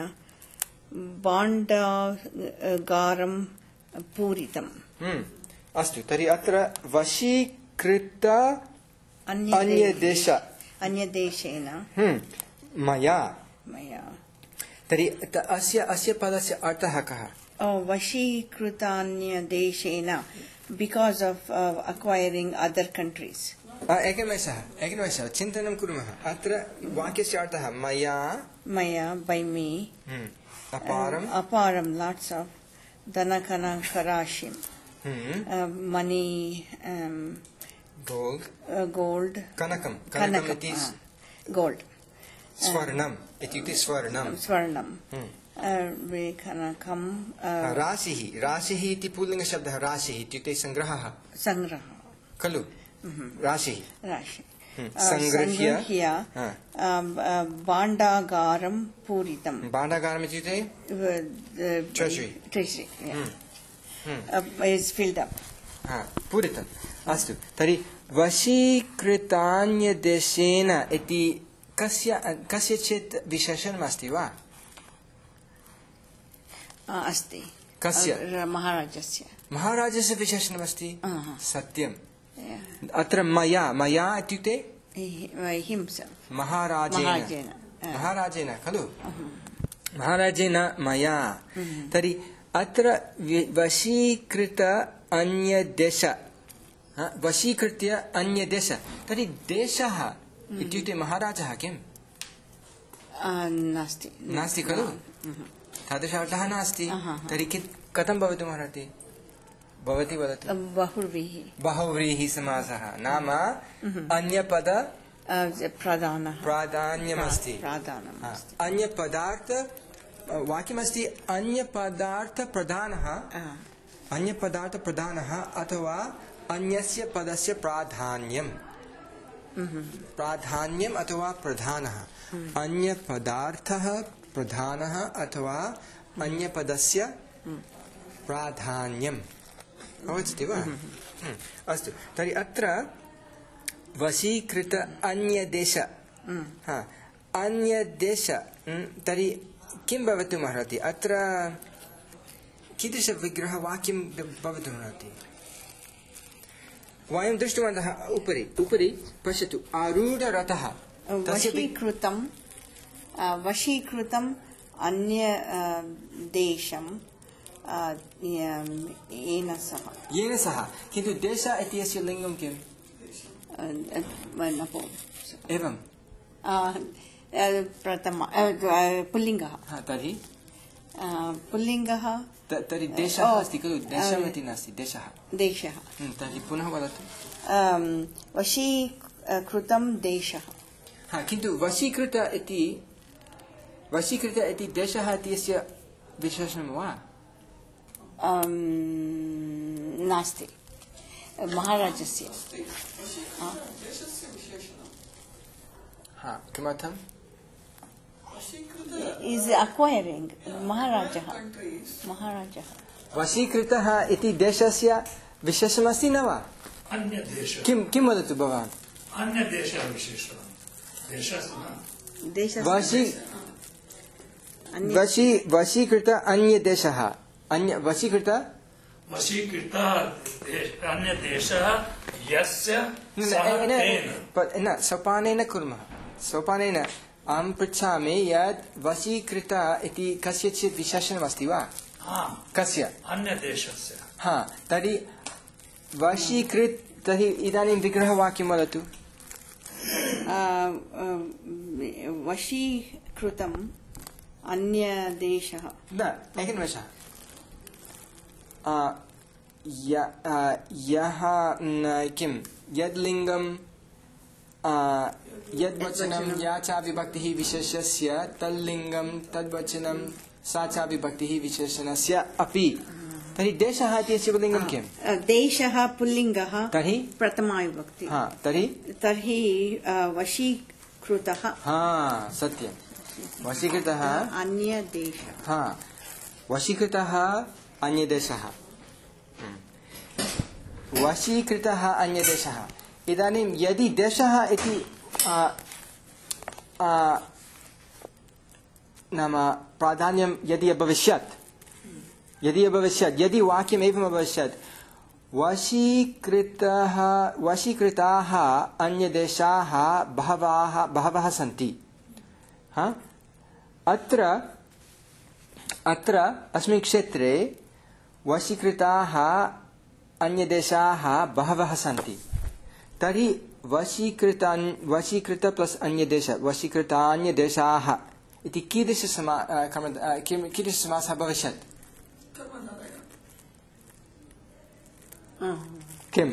भाण्डागारं पूरितम् हम्म, अस्तु तर्हि अत्र वशी कृत अन्यदेश अन्यदेशेन मया मया तर्हि त- अस्य अस्य पदस्य अर्थः कः वशीकृतान्यदेशेन because of acquiring other countries एकनिमेषः एकनिमेषः चिन्तनं कुर्मः अत्र वाक्यस्य अर्थः मया मया बै मी अपारम् अपारं लाट्स् आफ् धनकनकराशिं मनी गोल्ड् गोल्ड् कनकं कनकम् इति गोल्ड् स्वर्णम् इत्युक्ते स्वर्णं स्वर्णं कनकं राशिः राशिः इति पुल्लिङ्गशब्दः राशिः इत्युक्ते सङ्ग्रहः सङ्ग्रहः खलु राशिः राशि सङ्गृह्य भाण्डागारं पूरितं भाण्डागारम् इत्युक्ते Treasury. Treasury is filled up पूरितम् अस्तु तर्हि वशीकृतान्यदेशेन इति कस्य कस्यचित् विशेषणम् अस्ति वा अस्ति कस्य महाराजस्य महाराजस्य विशेषणमस्ति सत्यम् अत्र मया मया इत्युक्ते महाराजेन महाराजेन खलु महाराजेन मया तर्हि अत्र वशीकृत अन्यदेश वशीकृत्य अन्यदेश तर्हि देशः इत्युक्ते महाराजः किम् नास्ति नास्ति खलु तादृशः नास्ति तर्हि कथं भवितुमर्हति भवती वदतु बहुव्रीः बहुव्रीः समासः नाम अन्यपद प्राधानः प्राधान्यमस्ति प्राधानमस्ति अन्यपदार्थ वाक्यमस्ति अन्यपदार्थप्रधानः अन्यपदार्थप्रधानः अथवा अन्यस्य पदस्य प्राधान्यं प्राधान्यम् अथवा प्रधानः अन्यपदार्थः प्रधानः अथवा अन्यपदस्य प्राधान्यम् अवगच्छति वा अस्तु तर्हि अत्र वशीकृत अन्यदेश अन्यदेश तर्हि किं भवितुमर्हति अत्र कीदृशविग्रहवाक्यं भवितुमर्हति वयं दृष्टवन्तः उपरि उपरि पश्यतु आरूढरथः वशीकृतं वशीकृतम् अन्य देशं येन सह येन सह किन्तु देश इत्यस्य लिङ्गं किम् एवं प्रथम पुल्लिङ्गः तर्हि पुल्लिङ्गः तर्हि देशः अस्ति खलु देशमिति नास्ति देशः देशः तर्हि पुनः वदतु वशीकृतं देशः किन्तु वशीकृत इति वशीकृत इति देशः इत्यस्य विशेषणं वा नास्ति महाराजस्य किमर्थम् इस् अक्वैरिङ्ग् महाराजः महाराजः वशीकृतः इति देशस्य विशेषणमस्ति न वा अन्यदेशः किं किं वदतु भवान् अन्यदेशः विशेषणं देशस्य वशी वशी वशीकृत अन्यदेशः अन्य वशीकृत वशीकृत अन्यदेशः यस्य न सोपानेन कुर्मः सोपानेन अहं पृच्छामि यत् वशीकृत इति कस्यचित् विशेषणमस्ति वा कस्य अन्यदेशस्य हा तर्हि वशीकृत तर्हि इदानीं विग्रहवाक्यं वदतु वशीकृतम् अन्यदेशः न एकनिमेषः यः किं यद् लिङ्गं यद्वचनं या च विभक्तिः विशेषस्य तल्लिङ्गं तद्वचनं सा च विभक्तिः विशेषणस्य अपि तर्हि देशः इत्यस्य पुल्लिङ्गं किं देशः पुल्लिङ्गः तर्हि प्रथमा विभक्ति तर्हि तर्हि वशीकृतः हा सत्यं वशीकृतः अन्यदेशः वशीकृतः अन्यदेशः वशीकृतः अन्यदेशः इदानीं यदि देशः इति नाम प्राधान्यं यदि अभविष्यत् यदि अभविष्यत् यदि वाक्यम् एवम् अभविष्यत् वशीकृतः वशीकृताः अन्यदेशाः बहवः बहवः सन्ति हा अत्र अत्र अस्मिन् क्षेत्रे वशीकृताः अन्यदेशाः बहवः सन्ति तर्हि वशीकृतान् वशीकृत प्लस् अन्यदेश वशीकृतान्यदेशाः इति कीदृशसमा किं कीदृशसमासः भविष्यत् किम्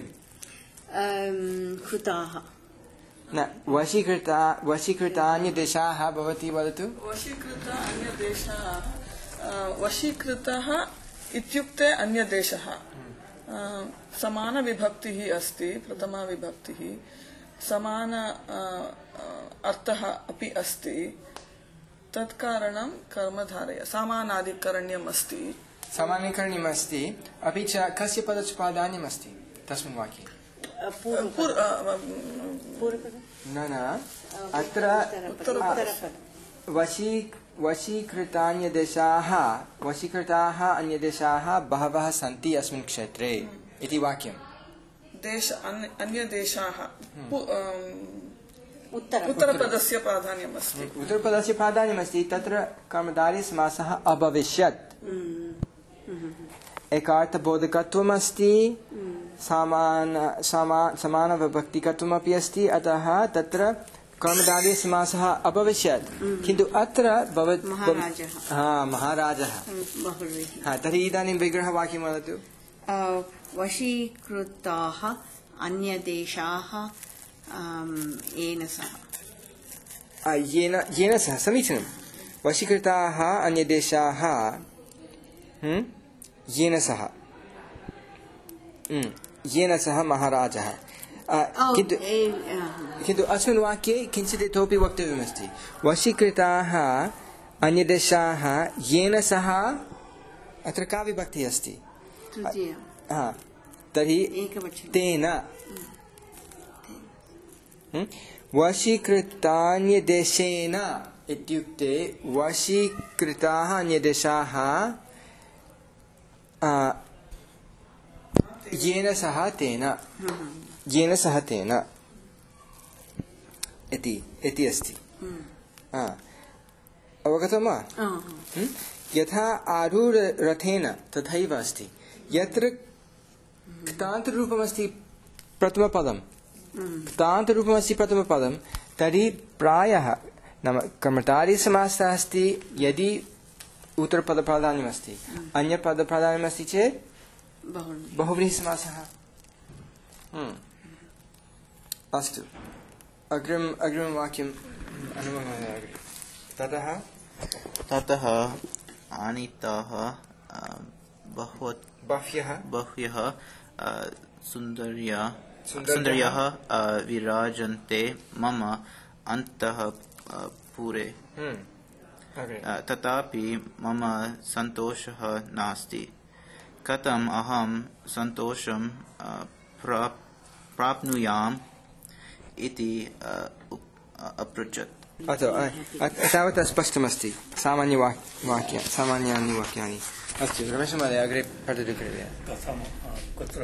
कृताः न वशीकृता वशीकृतान्यदेशाः भवती वदतु वशीकृत अन्यदेशाः वशीकृतः इत्युक्ते अन्यदेशः समानविभक्तिः अस्ति प्रथमा विभक्तिः समान अर्थः अपि अस्ति तत्कारणं कर्मधारय समानाधिकरण्यम् अस्ति समानीकरणीयम् अस्ति अपि च कस्य पदस्य प्राधान्यम् अस्ति तस्मिन् वाक्ये न न अत्र वशी वशीकृतान्यदेशाः वशीकृताः अन्यदेशाः बहवः सन्ति अस्मिन् क्षेत्रे इति वाक्यं देश अन्यदेशाः उत्तरपदस्य प्राधान्यम् अस्ति उत्तरपदस्य प्राधान्यम् अस्ति तत्र कर्मधारयसमासः अभविष्यत् एकार्थबोधकत्वम् अस्ति समान समानविभक्तिकत्वमपि अस्ति अतः तत्र कर्मधारयसमासः अभविष्यत् किन्तु अत्र महाराजः तर्हि इदानीं विग्रहवाक्यं वदतु वशीकृताः अन्यदेशाः येन सह येन येन सह समीचीनं वशीकृताः अन्यदेशाः येन सह येन सह महाराजः किन्तु किन्तु अस्मिन् वाक्ये किञ्चित् इतोपि वक्तव्यमस्ति वशीकृताः अन्यदेशाः येन सह अत्र का विभक्तिः अस्ति तर्हि तेन वशीकृतान्यदेशेन इत्युक्ते वशीकृताः अन्यदेशाः येन सह तेन येन सह तेन इति इति अस्ति अवगतं वा यथा आरूढरथेन तथैव अस्ति यत्र क्तान्तरूपमस्ति प्रथमपदं क्तान्तरूपमस्ति प्रथमपदं तर्हि प्रायः नाम कर्मधारयसमासः अस्ति यदि उत्तरपदप्राधान्यमस्ति अन्यपदप्राधान्यमस्ति चेत् बहुव्रीहिसमासः अस्तु अग्रिम अग्रिमवाक्यम् अनुमोदयामि ततः ततः आनीताः बह्व्यः बह्व्यः सुन्दर्यः सुन्दर्यः विराजन्ते मम अन्तःपुरे तथापि मम सन्तोषः नास्ति कथम् अहं सन्तोषं प्राप्नुयाम् इति अपृच्छत् तावत् स्पष्टमस्ति सामान्यवाक्य सामान्यानि वाक्यानि अस्तु रमेशमहोदय अग्रे पठतु कृपया कथं कुत्र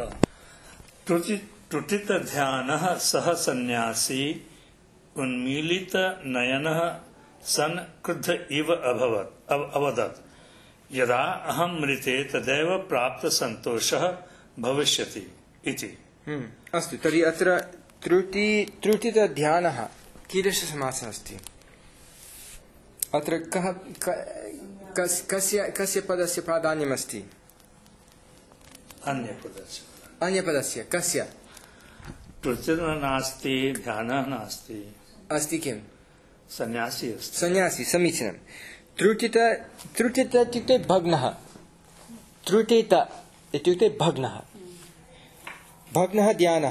त्रुटितध्यानः सः सन्न्यासी उन्मीलितनयनः सन् क्रुद्ध इव अभवत् अवदत् यदा अहं मृते तदैव प्राप्तसन्तोषः भविष्यति इति। अस्तु तर्हि अत्र त्रुटि त्रुटितध्यानः कीदृशसमासः अस्ति अत्र कः कस्य कस्य पदस्य प्राधान्यमस्ति अन्यपदस्य अन्यपदस्य कस्य त्रुटिः नास्ति ध्यानः नास्ति अस्ति किं सन्यासी अस्ति सन्यासी समीचीनं त्रुटित त्रुटित इत्युक्ते भग्नः त्रुटित इत्युक्ते भग्नः भग्नः ध्यानः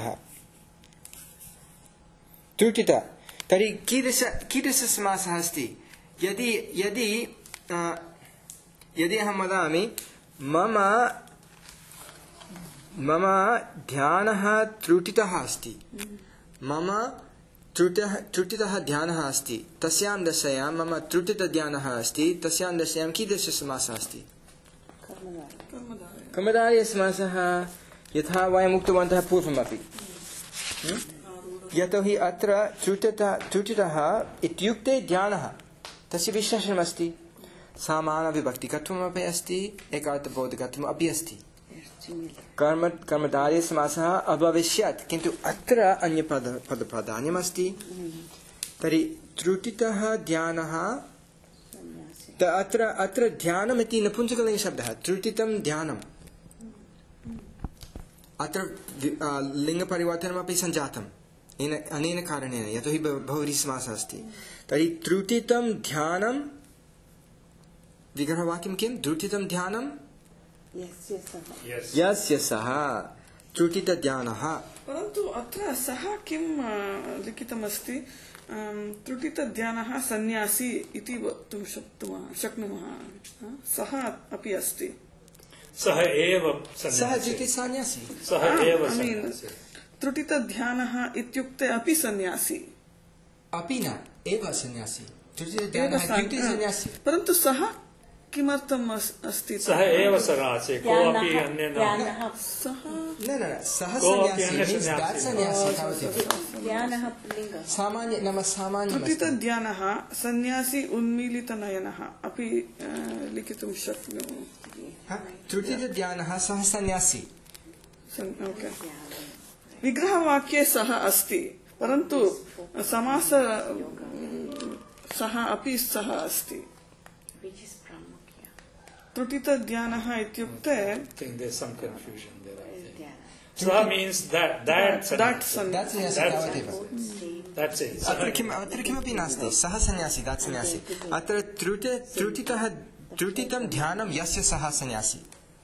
त्रुटित तर्हि कीदृश कीदृशसमासः अस्ति यदि यदि यदि अहं वदामि मम मम ध्यानः त्रुटितः अस्ति मम त्रुटितः त्रुटितः ध्यानः अस्ति तस्यां दशायां मम त्रुटितध्यानः अस्ति तस्यां दशायां कीदृशसमासः अस्ति कर्मधारयसमासः यथा वयम् उक्तवन्तः पूर्वमपि यतोहि अत्र त्रुटितः त्रुटितः इत्युक्ते ध्यानः तस्य विशेषणमस्ति समानविभक्तिकत्वमपि अस्ति एकार्थबोधकत्वम् अपि अस्ति कर्म कर्मधारयसमासः अभविष्यत् किन्तु अत्र अन्यपद पदप्राधान्यमस्ति तर्हि त्रुटितः ध्यानः अत्र अत्र ध्यानमिति नपुंसकलिङ्गशब्दः त्रुटितं ध्यानम् अत्र लिङ्गपरिवर्तनमपि सञ्जातम् अनेन कारणेन यतोहि बहुव्रीहिसमासः अस्ति तर्हि त्रुटितं ध्यानं विग्रहवाक्यं किं त्रुटितं ध्यानं यस्य सः त्रुटितध्यानः परन्तु अत्र सः किं लिखितमस्ति त्रुटितध्यानः सन्यासी इति वक्तुं शक्नुमः सः अपि अस्ति सः एव सः इत्युक्ते सन्यासी सः एव सन्यासी त्रुटितध्यानः इत्युक्ते अपि सन्यासी अपि न एव सन्यासी त्रुटितध्यानः इत्युक्ते सन्यासी परन्तु सः किमर्थम् अस्ति सः एव सन्यासी कोऽपि अन्यः सः न न सः सन्यासी सामान्य नाम सामान्य त्रुटितध्यानः सन्यासी उन्मीलितनयनः अपि लिखितुं शक्नुमः त्रुटितध्यानः सः सन्यासी विग्रहवाक्ये सः अस्ति परन्तु समास सः अपि सः अस्ति त्रुटितध्यानः इत्युक्ते सः means that that that's that's it अत्र किम् अत्र किमपि नास्ति सः सन्यासी तत् सन्यासी अत्र त्रुटि त्रुटितः त्रुटितं ध्यानं यस्य सः सन्यासी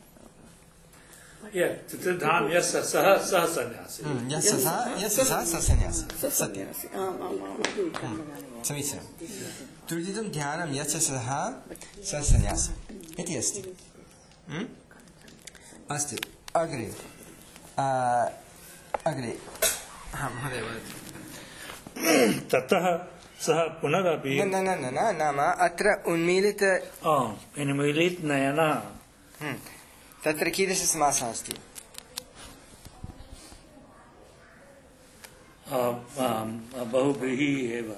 ध्यानं यस्य सः सः सन्यासी यस्य सः यस्य सः सः सन्यासी सत्यं समीचीनं त्रुटितं ध्यानं यस्य सः सः सन्यासी इति अस्ति अस्तु अग्रे अग्रे महोदय ततः सः पुनरपि न न न न नाम अत्र उन्मीलित उन्मीलितनयनः तत्र कीदृशसमासः अस्ति बहुव्रीहि एव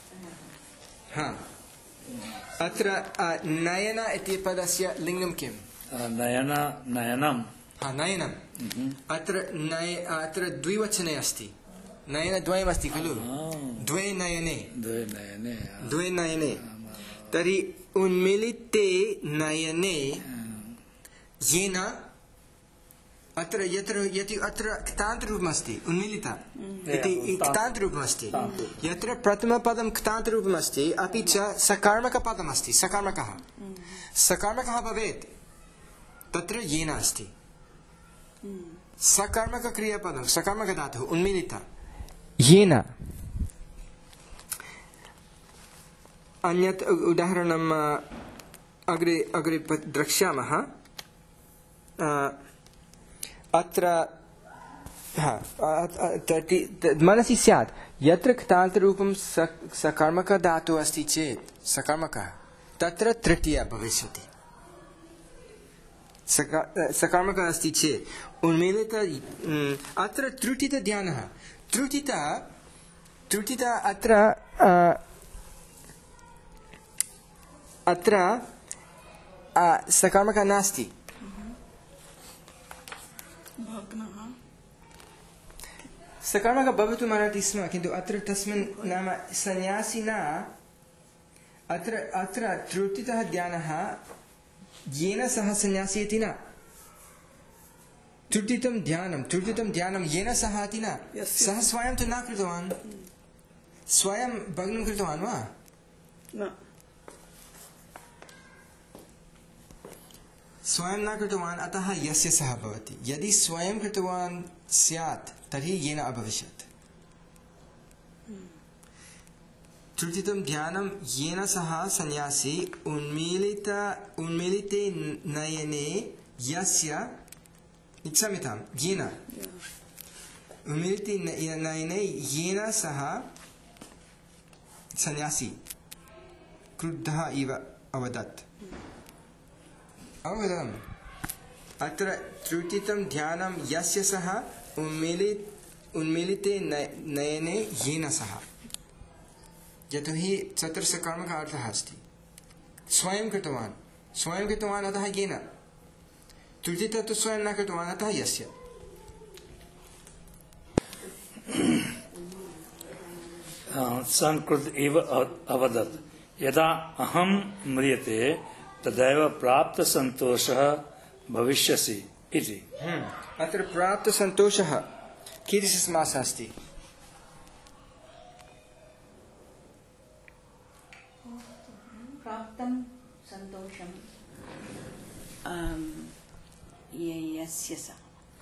अत्र नयन इति पदस्य लिङ्गं किं नयन नयनं नयनम् अत्र नय अत्र द्विवचने अस्ति नयनद्वयमस्ति खलु द्वे नयने द्वे नयने द्वे नयने तर्हि उन्मिलिते नयने येन अत्र यत्र यति अत्र क्तान्तरूपमस्ति उन्मिलिता इति क्तान्तरूपमस्ति यत्र प्रथमपदं क्तान्तरूपमस्ति अपि च सकर्मकपदमस्ति सकर्मकः सकर्मकः भवेत् तत्र येन अस्ति सकर्मकक्रियापदं सकर्मकधातुः उन्मिलिता येन अन्यत् उदाहरणम् अग्रे अग्रे द्रक्ष्यामः अत्र मनसि स्यात् यत्र क्तान्तरूपं सकर्मकधातुः अस्ति चेत् सकर्मकः तत्र तृतीया भविष्यति सकर्मकः अस्ति चेत् उन्मीलित अत्र त्रुटितध्यानः त्रुटित त्रुटित अत्र अत्र सकर्मकः नास्ति सकर्मकः भवितुम् अर्हति स्म किन्तु अत्र तस्मिन् नाम सन्यासिना अत्र अत्र त्रुटितः ध्यानः येन सह सन्यासी इति न त्रुटितं ध्यानं त्रुटितं ध्यानं येन सह इति न सः स्वयं तु न कृतवान् स्वयं भग्नं कृतवान् वा स्वयं न कृतवान् अतः यस्य सः भवति यदि स्वयं कृतवान् स्यात् तर्हि येन अभविष्यत् त्रुटितं ध्यानं येन सह सन्यासी उन्मीलित उन्मीलिते नयने यस्य क्षम्यतां येन उन्मीलिते नयने येन सह सन्यासी क्रुद्धः इव अवदत् अवगतम् अत्र त्रुटितं ध्यानं यस्य सः उन्मीलित उन्मीलिते नयने येन सः यतोहि चतुर्थ कर्म का अर्थः अस्ति स्वयं कृतवान् स्वयं कृतवान् अतः येन त्रुटितः तु स्वयं न कृतवान् अतः यस्य संकृत इव अवदत् यदा अहं म्रियते तदैव प्राप्त संतोषः भविष्यसि इति। अत्र प्राप्त संतोषः कीदृशसमासः अस्ति? प्राप्तं संतोषं यस्य सः।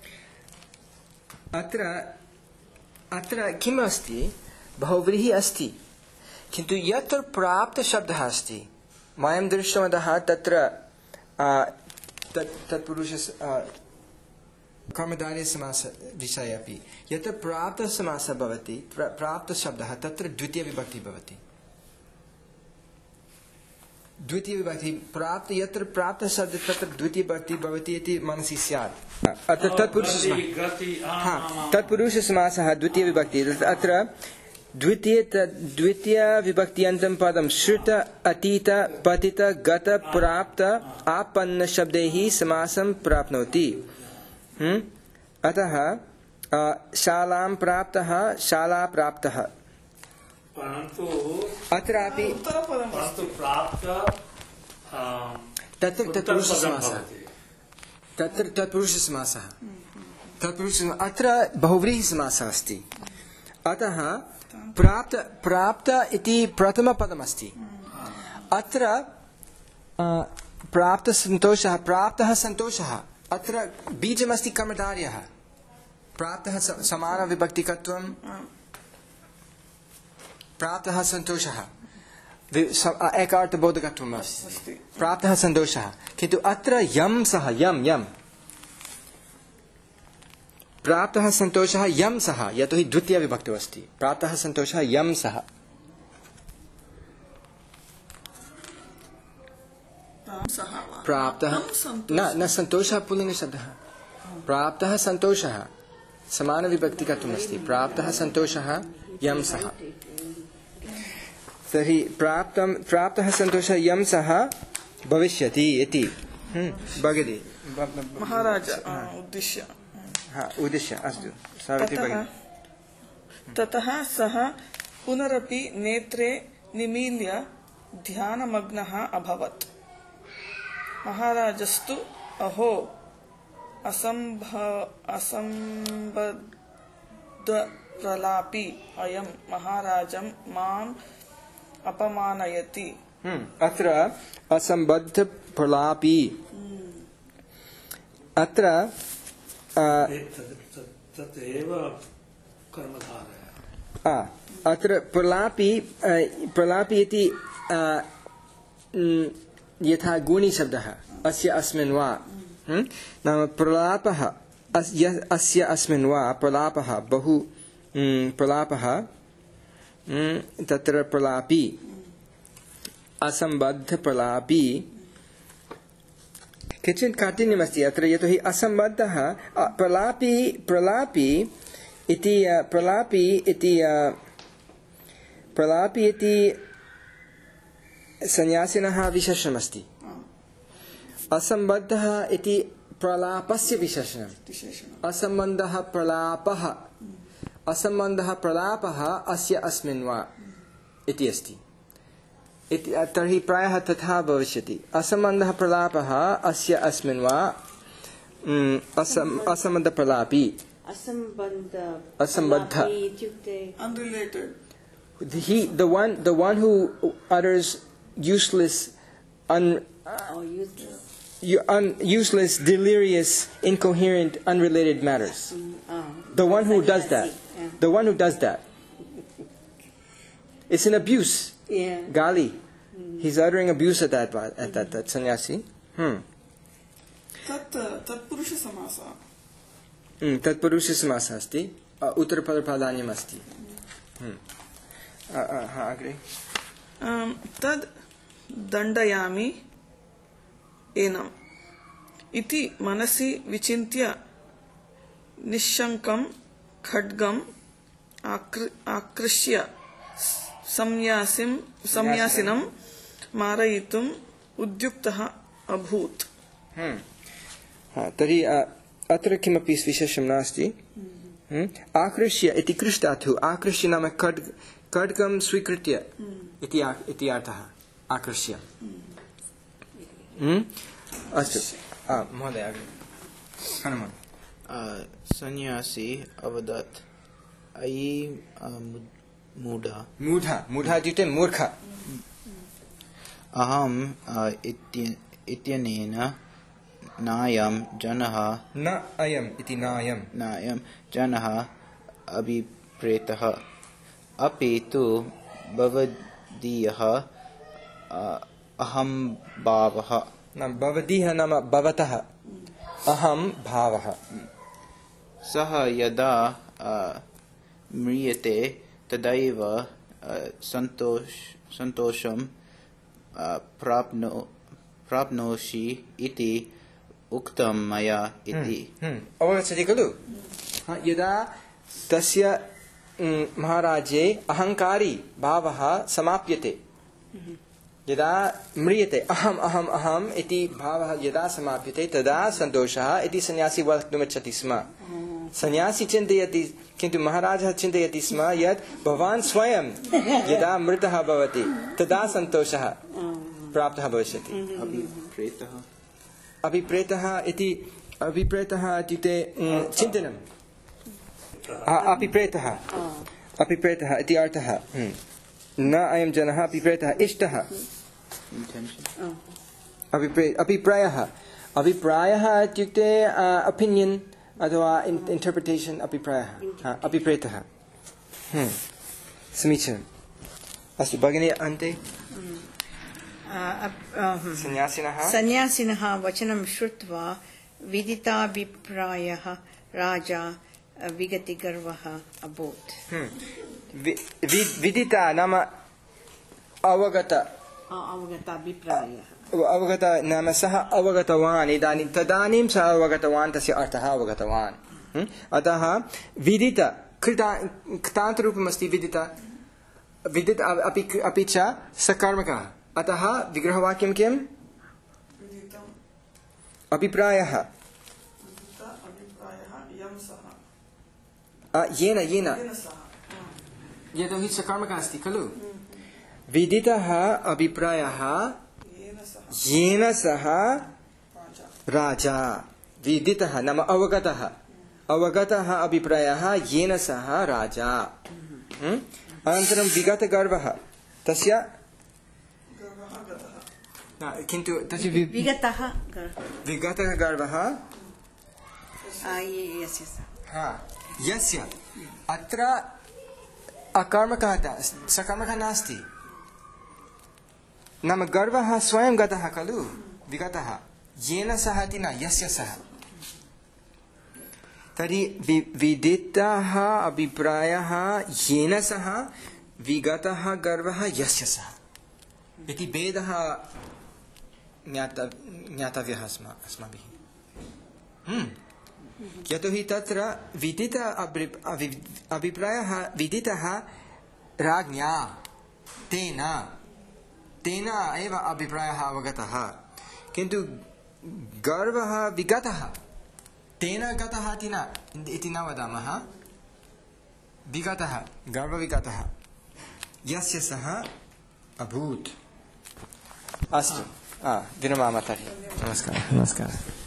अत्र अत्र किम् अस्ति? बहुव्रीहिः अस्ति किन्तु यत्र प्राप्त शब्दः अस्ति वयं दृष्टवन्तः तत्र तत्पुरुष कर्मधारय समास विषये अपि यत्र प्राप्त समासः भवति प्राप्त शब्दः तत्र द्वितीय विभक्ति भवति द्वितीय विभक्ति प्राप्त यत्र प्राप्त शब्द तत्र द्वितीय विभक्ति भवति इति मनसि स्यात्। अत्र तत्पुरुष हाँ तत्पुरुष समासः द्वितीय विभक्ति अत्र द्वितीय द्वितीय विभक्त्यन्तं पदं श्रुत अतीत पतित गत प्राप्त आपन्न शब्दैः समासं प्राप्नोति। अतः शालां प्राप्तः शाला प्राप्तः परन्तु अत्रापि प्राप्त तत्र तत्पुरुषसमासः तत्र तत्पुरुषसमासः तत्पुरुष अत्र बहुव्रीहि समासः अस्ति। अतः प्राप्त प्राप्त इति प्रथमपदमस्ति। अत्र प्राप्त संतोषः प्राप्तः सन्तोषः अत्र बीजमस्ति कर्मधारयः प्राप्तः समानविभक्तिकत्वं प्राप्तः सन्तोषः एकार्थबोधकत्वम् अस्ति प्राप्तः सन्तोषः किन्तु अत्र यं सः यं यं प्राप्तः सन्तोषः यं सः यतोहि द्वितीय विभक्तौ अस्ति प्राप्तः सन्तोषः यं सः प्राप्तः न न सन्तोषः पुल्लिङ्गशब्दः प्राप्तः सन्तोषः समानविभक्तिकत्वम् अस्ति प्राप्तः सन्तोषः यं सः तर्हि प्राप्तं प्राप्तः सन्तोषः यं सः भविष्यति इति भगिनी महाराज उद्दिश्य हाँ उद्दिश्य अस्तु सावित्री भगिनी ततः सः पुनरपि नेत्रे निमील्य ध्यानमग्नः अभवत्। महाराजस्तु अहो असंभव असंबद्ध प्रलापी अयं महाराजं माम् अपमानयति। अत्र असंबद्ध प्रलापी अत्र तदेव कर्मधारयः अत्र प्रलापी प्रलापी इति यथा गुणी शब्दः अस्य अस्मिन् वा नाम प्रलापः अस्य अस्मिन् वा प्रलापः बहु प्रलापः तत्र प्रलापी असंबद्ध प्रलापी किञ्चित् काठिन्यमस्ति अत्र यतोहि असंबद्धः प्रलापी प्रलापी इति प्रलापी इति प्रलापी इति सन्यासिनः विशेषणमस्ति असंबद्धः इति प्रलापस्य विशेषणम् असम्बन्धः प्रलापः असम्बन्धः प्रलापः अस्य अस्मिन् वा इति अस्ति तर्हि प्रायः तथा भविष्यति असम्बन्धः प्रलापः अस्य अस्मिन् वा असम्बन्ध प्रलापी असम्बद्ध unrelated he the one the one who utters useless un oh, useless. Un, useless delirious incoherent unrelated matters mm, oh. the one who does that yeah. the one who does that it's an abuse yeah. gali mm. he's uttering abuse at that at that that sannyasi hmm tat tatpurush samasa hmm tatpurush samasa asti उत्तरपद प्राधान्यम् अस्ति हा अग्रे तद् दण्डयामि एनम् इति मनसि विचिन्त्य निश्शङ्कं खड्गम् आकृ आकृष्य संन्यासिं संन्यासिनं मारयितुम् उद्युक्तः अभूत्. तर्हि अत्र किमपि विशेषं नास्ति. आकृष्य इति कृष् धातुः. आकृष्य नाम खड्ग खड्गं स्वीकृत्य इति अर्थः. आकृष्य. अस्तु महोदय हनुमान्. सन्यासी अवदत् अयि मूढा मूढा मूढा इत्युक्ते मूर्ख. अहम् इत्यनेन नायं जनः न अयम् इति नायं नायं जनः अभिप्रेतः अपि तु भवदीयः अहं भावः. न भवदीयः नाम भवतः अहं भावः. सः यदा म्रियते तदैव सन्तोष सन्तोषं प्राप्नो प्राप्नोषि इति उक्तं मया इति. अवगच्छति खलु. यदा तस्य महाराजे अहङ्कारी भावः समाप्यते, यदा म्रियते अहम् अहम् अहम् इति भावः यदा समाप्यते तदा सन्तोषः इति सन्यासी वक्तुमिच्छति स्म. सन्यासी चिन्तयति, किन्तु महाराजः चिन्तयति स्म यत् भवान् स्वयं यदा मृतः भवति तदा सन्तोषः प्राप्तः भविष्यति. अभिप्रेतः अभिप्रेतः इति अभिप्रेतः इत्युक्ते चिन्तनम्. अभिप्रेतः अभिप्रेतः इति अर्थः. न अयं जनः अभिप्रेतः इष्टः. अभिप्रायः अभिप्रायः इत्युक्ते ओपिनियन् अथवा इण्टर्प्रिटेशन्. अभिप्रायः अभिप्रेतः. समीचीनम्. अस्तु भगिनी अन्ते सन्यासिनः सन्यासिनः वचनं श्रुत्वा विदिताभिप्रायः राजा विगतिगर्वः अभूत्. विदिता नाम अवगत. अवगताभिप्रायः अवगत नाम सः अवगतवान्. इदानीं तदानीं सः अवगतवान्, तस्य अर्थः अवगतवान्. अतः विदित कृतान्तरूपमस्ति विदित. विदित अपि च सकर्मकः. अतः विग्रहवाक्यं किम्? अभिप्रायः. येन येन यतोहि सकर्मकः अस्ति खलु. विदितः अभिप्रायः येन सह राजा. विदितः नाम अवगतः. अवगतः अभिप्रायः येन सह राजा. अनन्तरं विगतगर्वः. तस्य किन्तु तस्य विगतः विगतः गर्वः यस्य. अत्र अकर्मकः सकर्मकः नास्ति. नाम गर्वः स्वयं गतः खलु. विगतः येन सह इति न, यस्य सह. तर्हि विदितः अभिप्रायः येन सह, विगतः गर्वः यस्य सह इति भेदः ज्ञातव्यः अस्माभिः. यतोहि तत्र विदित अभिप्रायः विदितः राज्ञा तेन तेन एव अभिप्रायः अवगतः. किन्तु गर्वः विगतः तेन गतः इति न वदामः. विगतः गर्वविगतः यस्य सः अभूत्. अस्तु विरमामः तर्हि. नमस्कारः. नमस्कारः.